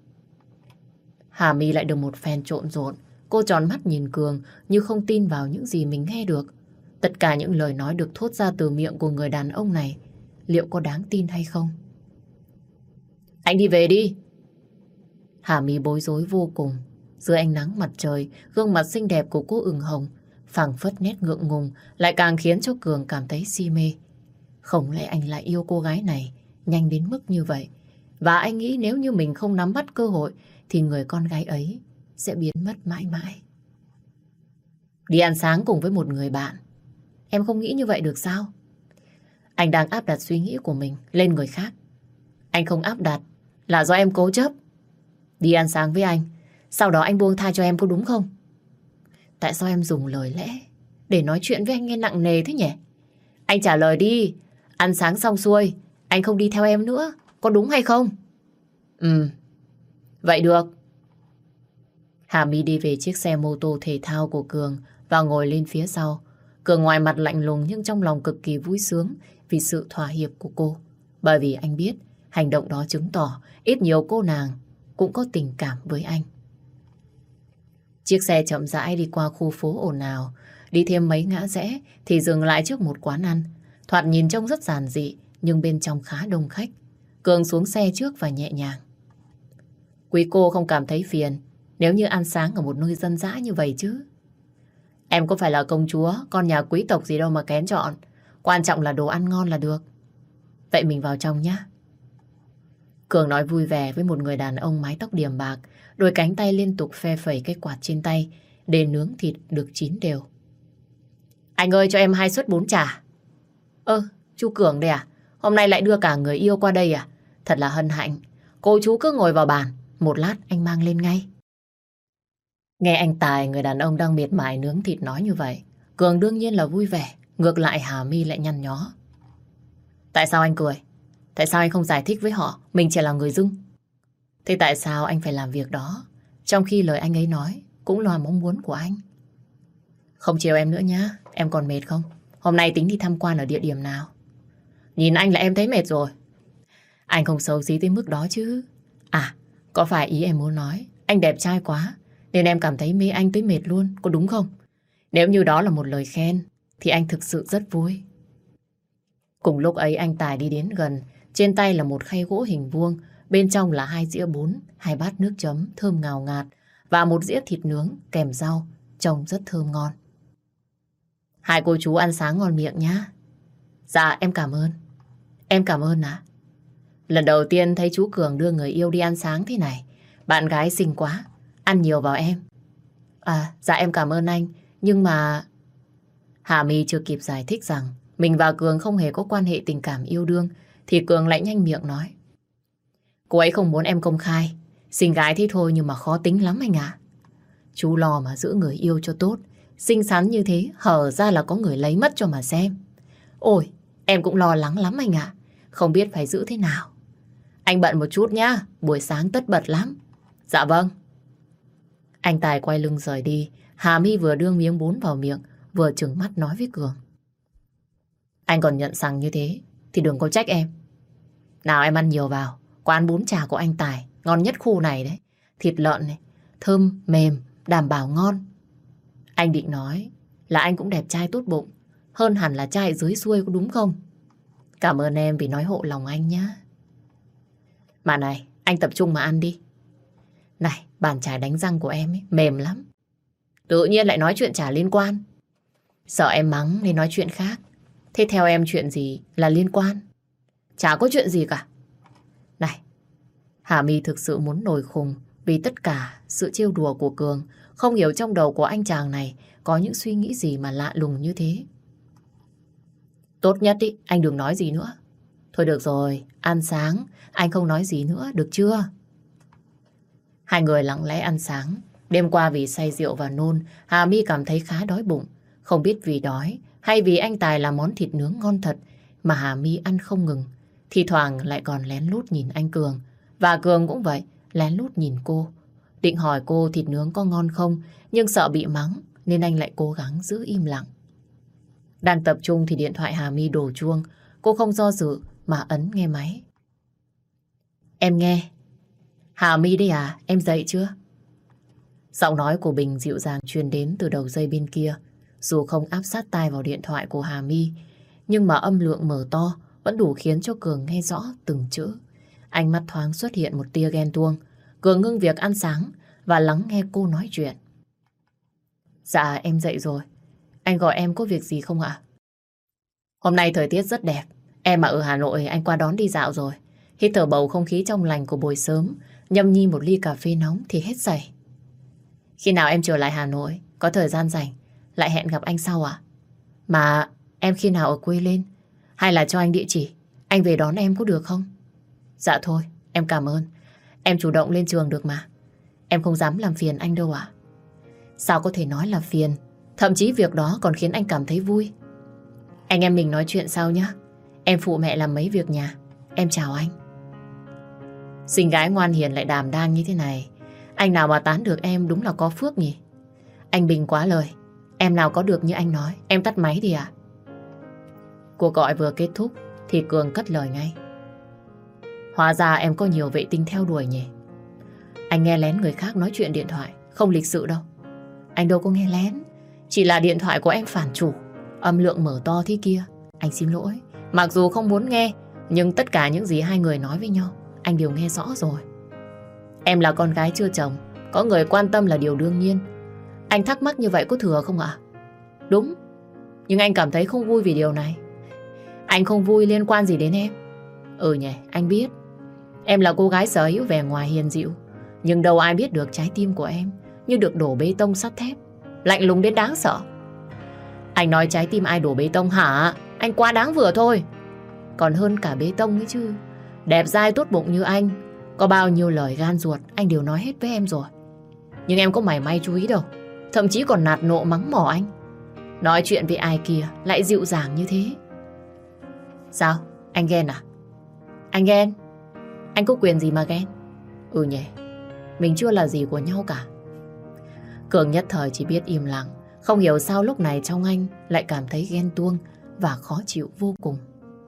Hà My lại được một phen trộn rộn. Cô tròn mắt nhìn Cường như không tin vào những gì mình nghe được. Tất cả những lời nói được thốt ra từ miệng của người đàn ông này liệu có đáng tin hay không? Anh đi về đi. Hà My bối rối vô cùng. Dưới ánh nắng mặt trời, gương mặt xinh đẹp của cô ửng hồng, phảng phất nét ngượng ngùng lại càng khiến cho Cường cảm thấy si mê. Không lẽ anh lại yêu cô gái này nhanh đến mức như vậy? Và anh nghĩ nếu như mình không nắm bắt cơ hội thì người con gái ấy sẽ biến mất mãi mãi. Đi ăn sáng cùng với một người bạn. Em không nghĩ như vậy được sao? Anh đang áp đặt suy nghĩ của mình lên người khác. Anh không áp đặt là do em cố chấp. Đi ăn sáng với anh, sau đó anh buông tha cho em có đúng không? Tại sao em dùng lời lẽ để nói chuyện với anh nghe nặng nề thế nhỉ? Anh trả lời đi. Ăn sáng xong xuôi anh không đi theo em nữa, có đúng hay không? Vậy được. Hà My đi về chiếc xe mô tô thể thao của Cường và ngồi lên phía sau. Cường ngoài mặt lạnh lùng nhưng trong lòng cực kỳ vui sướng vì sự thỏa hiệp của cô. Bởi vì anh biết hành động đó chứng tỏ ít nhiều cô nàng cũng có tình cảm với anh. Chiếc xe chậm rãi đi qua khu phố ồn ào. Đi thêm mấy ngã rẽ thì dừng lại trước một quán ăn. Thoạt nhìn trông rất giản dị nhưng bên trong khá đông khách. Cường xuống xe trước và nhẹ nhàng. Quý cô không cảm thấy phiền nếu như ăn sáng ở một nơi dân dã như vậy chứ? Em có phải là công chúa, con nhà quý tộc gì đâu mà kén chọn. Quan trọng là đồ ăn ngon là được. Vậy mình vào trong nhé. Cường nói vui vẻ với một người đàn ông mái tóc điểm bạc, đôi cánh tay liên tục phe phẩy cái quạt trên tay để nướng thịt được chín đều. Anh ơi, cho em 2 suất bún chả. Chú Cường đây à? Hôm nay lại đưa cả người yêu qua đây à? Thật là hân hạnh. Cô chú cứ ngồi vào bàn, một lát anh mang lên ngay. Nghe anh Tài, người đàn ông đang miệt mài nướng thịt nói như vậy, Cường đương nhiên là vui vẻ. Ngược lại Hà My lại nhăn nhó. Tại sao anh cười? Tại sao anh không giải thích với họ mình chỉ là người dưng? Thế tại sao anh phải làm việc đó, trong khi lời anh ấy nói cũng là mong muốn của anh? Không chiều em nữa nhá. Em còn mệt không? Hôm nay tính đi tham quan ở địa điểm nào? Nhìn anh là em thấy mệt rồi. Anh không xấu xí tới mức đó chứ. À, có phải ý em muốn nói anh đẹp trai quá nên em cảm thấy mê anh tới mệt luôn, có đúng không? Nếu như đó là một lời khen thì anh thực sự rất vui. Cùng lúc ấy anh Tài đi đến gần. Trên tay là một khay gỗ hình vuông, bên trong là 2 dĩa bún, 2 bát nước chấm thơm ngào ngạt và một dĩa thịt nướng kèm rau, trông rất thơm ngon. Hai cô chú ăn sáng ngon miệng nhá. Dạ em cảm ơn. Em cảm ơn ạ. Lần đầu tiên thấy chú Cường đưa người yêu đi ăn sáng thế này. Bạn gái xinh quá, ăn nhiều vào em. À dạ em cảm ơn anh. Nhưng mà... Hà My chưa kịp giải thích rằng mình và Cường không hề có quan hệ tình cảm yêu đương thì Cường lại nhanh miệng nói. Cô ấy không muốn em công khai. Xinh gái thế thôi nhưng mà khó tính lắm anh ạ. Chú lo mà giữ người yêu cho tốt. Xinh xắn như thế hở ra là có người lấy mất cho mà xem. Ôi em cũng lo lắng lắm anh ạ. Không biết phải giữ thế nào. Anh bận một chút nhá. Buổi sáng tất bật lắm. Dạ vâng. Anh Tài quay lưng rời đi. Hà My vừa đưa miếng bún vào miệng vừa trừng mắt nói với Cường. Anh còn nhận rằng như thế thì đừng có trách em. Nào em ăn nhiều vào. Quán bún chả của anh Tài ngon nhất khu này đấy. Thịt lợn này thơm mềm, đảm bảo ngon. Anh định nói là anh cũng đẹp trai tốt bụng, hơn hẳn là trai dưới xuôi có đúng không? Cảm ơn em vì nói hộ lòng anh nhá. Mà này, anh tập trung mà ăn đi. Này, bàn chải đánh răng của em ấy, mềm lắm. Tự nhiên lại nói chuyện chả liên quan. Sợ em mắng nên nói chuyện khác. Thế theo em chuyện gì là liên quan? Chả có chuyện gì cả. Này, Hà My thực sự muốn nổi khùng vì tất cả sự trêu đùa của Cường. Không hiểu trong đầu của anh chàng này có những suy nghĩ gì mà lạ lùng như thế. Tốt nhất ý, anh đừng nói gì nữa. Thôi được rồi, ăn sáng, anh không nói gì nữa, được chưa? Hai người lặng lẽ ăn sáng. Đêm qua vì say rượu và nôn, Hà My cảm thấy khá đói bụng. Không biết vì đói hay vì anh Tài làm món thịt nướng ngon thật mà Hà My ăn không ngừng. Thì thoảng lại còn lén lút nhìn anh Cường. Và Cường cũng vậy, lén lút nhìn cô. Định hỏi cô thịt nướng có ngon không, nhưng sợ bị mắng nên anh lại cố gắng giữ im lặng. Đang tập trung thì điện thoại Hà My đổ chuông. Cô không do dự mà ấn nghe máy. Em nghe. Hà My đây à, em dậy chưa? Giọng nói của Bình dịu dàng truyền đến từ đầu dây bên kia. Dù không áp sát tai vào điện thoại của Hà My, nhưng mà âm lượng mở to vẫn đủ khiến cho Cường nghe rõ từng chữ. Ánh mắt thoáng xuất hiện một tia ghen tuông. Cường ngưng việc ăn sáng và lắng nghe cô nói chuyện. Dạ em dậy rồi. Anh gọi em có việc gì không ạ? Hôm nay thời tiết rất đẹp. Em ở Hà Nội anh qua đón đi dạo rồi. Hít thở bầu không khí trong lành của buổi sớm, nhâm nhi một ly cà phê nóng thì hết sảy. Khi nào em trở lại Hà Nội, có thời gian rảnh, lại hẹn gặp anh sau ạ? Mà em khi nào ở quê lên? Hay là cho anh địa chỉ, anh về đón em có được không? Dạ thôi, em cảm ơn. Em chủ động lên trường được mà. Em không dám làm phiền anh đâu ạ. Sao có thể nói là phiền? Thậm chí việc đó còn khiến anh cảm thấy vui. Anh em mình nói chuyện sau nhé. Em phụ mẹ làm mấy việc nhà. Em chào anh. Xinh gái ngoan hiền lại đảm đang như thế này, anh nào mà tán được em đúng là có phước nhỉ. Anh Bình quá lời. Em nào có được như anh nói. Em tắt máy đi ạ. Cuộc gọi vừa kết thúc thì Cường cất lời ngay. Hóa ra em có nhiều vệ tinh theo đuổi nhỉ. Anh nghe lén người khác nói chuyện điện thoại, không lịch sự đâu. Anh đâu có nghe lén. Chỉ là điện thoại của em phản chủ, âm lượng mở to thế kia. Anh xin lỗi. Mặc dù không muốn nghe, nhưng tất cả những gì hai người nói với nhau anh đều nghe rõ rồi. Em là con gái chưa chồng, có người quan tâm là điều đương nhiên. Anh thắc mắc như vậy có thừa không ạ? Đúng. Nhưng anh cảm thấy không vui vì điều này. Anh không vui liên quan gì đến em. Ừ nhỉ, anh biết em là cô gái sở hữu vẻ ngoài hiền dịu, nhưng đâu ai biết được trái tim của em như được đổ bê tông sắt thép, lạnh lùng đến đáng sợ. Anh nói trái tim ai đổ bê tông hả? Anh quá đáng vừa thôi. Còn hơn cả bê tông ấy chứ. Đẹp dai tốt bụng như anh Có bao nhiêu lời gan ruột anh đều nói hết với em rồi. Nhưng em có mảy may chú ý đâu. Thậm chí còn nạt nộ mắng mỏ anh. Nói chuyện với ai kia lại dịu dàng như thế. Sao? Anh ghen à? Anh ghen? Anh có quyền gì mà ghen? Ừ nhỉ, mình chưa là gì của nhau cả. Cường nhất thời chỉ biết im lặng. Không hiểu sao lúc này trong anh lại cảm thấy ghen tuông và khó chịu vô cùng.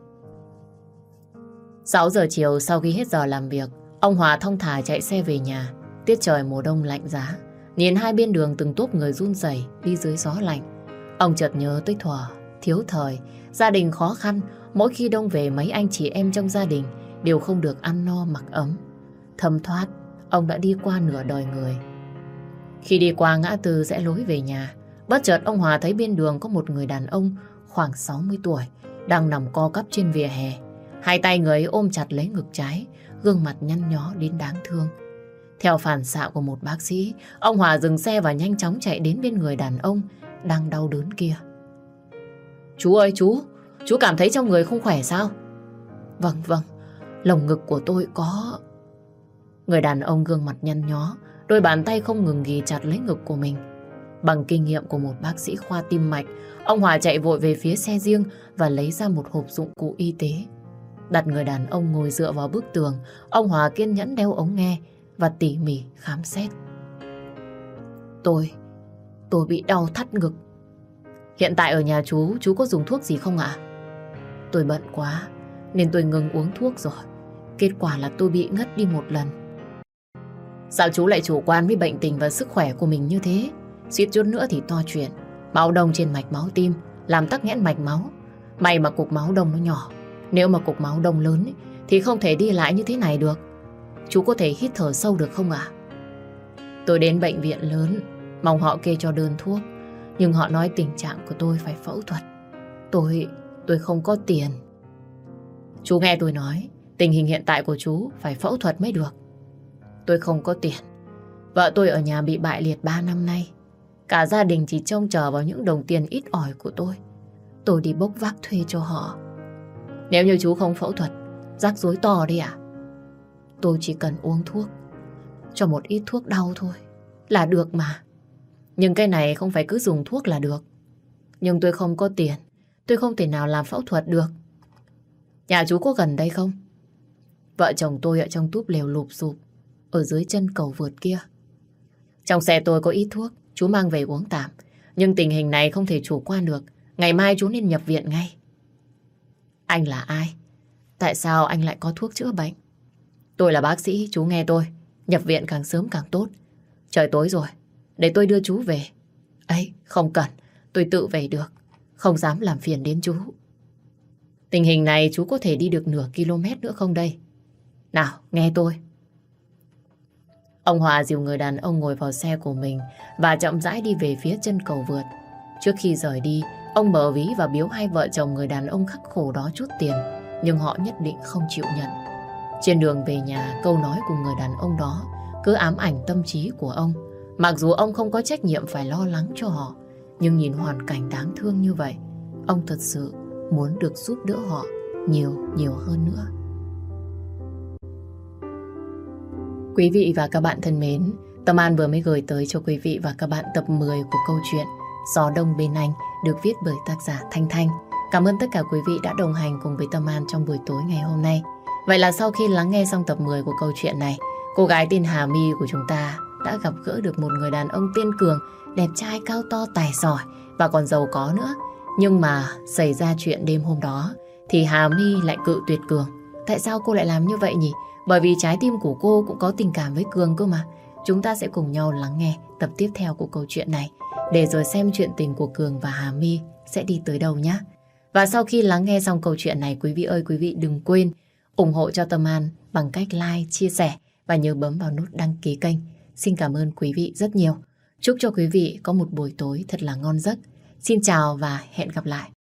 6 giờ chiều sau khi hết giờ làm việc, ông Hòa thong thả chạy xe về nhà. Tiết trời mùa đông lạnh giá, nhìn hai bên đường từng tốp người run rẩy đi dưới gió lạnh. Ông chợt nhớ tới thuở thiếu thời, gia đình khó khăn, mỗi khi đông về mấy anh chị em trong gia đình đều không được ăn no mặc ấm. Thấm thoát, ông đã đi qua nửa đời người. Khi đi qua ngã tư rẽ lối về nhà, bất chợt ông Hòa thấy bên đường có một người đàn ông khoảng 60 tuổi đang nằm co quắp trên vỉa hè. Hai tay người ấy ôm chặt lấy ngực trái, gương mặt nhăn nhó đến đáng thương. Theo phản xạ của một bác sĩ, ông Hòa dừng xe và nhanh chóng chạy đến bên người đàn ông đang đau đớn kia. Chú ơi chú cảm thấy trong người không khỏe sao? Vâng, lồng ngực của tôi có... Người đàn ông gương mặt nhăn nhó, đôi bàn tay không ngừng ghì chặt lấy ngực của mình. Bằng kinh nghiệm của một bác sĩ khoa tim mạch, ông Hòa chạy vội về phía xe riêng và lấy ra một hộp dụng cụ y tế. Đặt người đàn ông ngồi dựa vào bức tường, ông Hòa kiên nhẫn đeo ống nghe và tỉ mỉ khám xét. Tôi bị đau thắt ngực. Hiện tại ở nhà chú có dùng thuốc gì không ạ? Tôi bận quá nên tôi ngừng uống thuốc rồi. Kết quả là tôi bị ngất đi một lần. Sao chú lại chủ quan với bệnh tình và sức khỏe của mình như thế? Suýt chút nữa thì to chuyện. Máu đông trên mạch máu tim làm tắc nghẽn mạch máu. May mà cục máu đông nó nhỏ. Nếu mà cục máu đông lớn thì không thể đi lại như thế này được. Chú có thể hít thở sâu được không ạ? Tôi đến bệnh viện lớn, mong họ kê cho đơn thuốc. Nhưng họ nói tình trạng của tôi phải phẫu thuật. Tôi không có tiền. Chú nghe tôi nói, tình hình hiện tại của chú phải phẫu thuật mới được. Tôi không có tiền. Vợ tôi ở nhà bị bại liệt 3 năm nay. Cả gia đình chỉ trông chờ vào những đồng tiền ít ỏi của tôi. Tôi đi bốc vác thuê cho họ. Nếu như chú không phẫu thuật, rắc rối to đi ạ. Tôi chỉ cần uống thuốc, cho một ít thuốc đau thôi là được mà. Nhưng cái này không phải cứ dùng thuốc là được. Nhưng tôi không có tiền, tôi không thể nào làm phẫu thuật được. Nhà chú có gần đây không? Vợ chồng tôi ở trong túp lều lụp xụp ở dưới chân cầu vượt kia. Trong xe tôi có ít thuốc, chú mang về uống tạm. Nhưng tình hình này không thể chủ quan được. Ngày mai chú nên nhập viện ngay. Anh là ai? Tại sao anh lại có thuốc chữa bệnh? Tôi là bác sĩ, chú nghe tôi. Nhập viện càng sớm càng tốt. Trời tối rồi, để tôi đưa chú về. Ấy, không cần, tôi tự về được. Không dám làm phiền đến chú. Tình hình này chú có thể đi được nửa km nữa không đây? Nào, nghe tôi. Ông Hòa dìu người đàn ông ngồi vào xe của mình và chậm rãi đi về phía chân cầu vượt. Trước khi rời đi, ông mở ví và biếu hai vợ chồng người đàn ông khắc khổ đó chút tiền, nhưng họ nhất định không chịu nhận. Trên đường về nhà, câu nói của người đàn ông đó cứ ám ảnh tâm trí của ông. Mặc dù ông không có trách nhiệm phải lo lắng cho họ, nhưng nhìn hoàn cảnh đáng thương như vậy, ông thật sự muốn được giúp đỡ họ nhiều hơn nữa. Quý vị và các bạn thân mến, Tâm An vừa mới gửi tới cho quý vị và các bạn tập 10 của câu chuyện Gió Đông Bên Anh được viết bởi tác giả Thanh Thanh. Cảm ơn tất cả quý vị đã đồng hành cùng với Tâm An trong buổi tối ngày hôm nay. Vậy là sau khi lắng nghe xong tập 10 của câu chuyện này, cô gái tên Hà My của chúng ta đã gặp gỡ được một người đàn ông tên Cường, đẹp trai, cao to, tài giỏi và còn giàu có nữa. Nhưng mà xảy ra chuyện đêm hôm đó thì Hà My lại cự tuyệt Cường. Tại sao cô lại làm như vậy nhỉ? Bởi vì trái tim của cô cũng có tình cảm với Cường cơ mà. Chúng ta sẽ cùng nhau lắng nghe tập tiếp theo của câu chuyện này để rồi xem chuyện tình của Cường và Hà My sẽ đi tới đâu nhé. Và sau khi lắng nghe xong câu chuyện này, quý vị ơi, quý vị đừng quên ủng hộ cho Tâm An bằng cách like, chia sẻ và nhớ bấm vào nút đăng ký kênh. Xin cảm ơn quý vị rất nhiều. Chúc cho quý vị có một buổi tối thật là ngon giấc. Xin chào và hẹn gặp lại.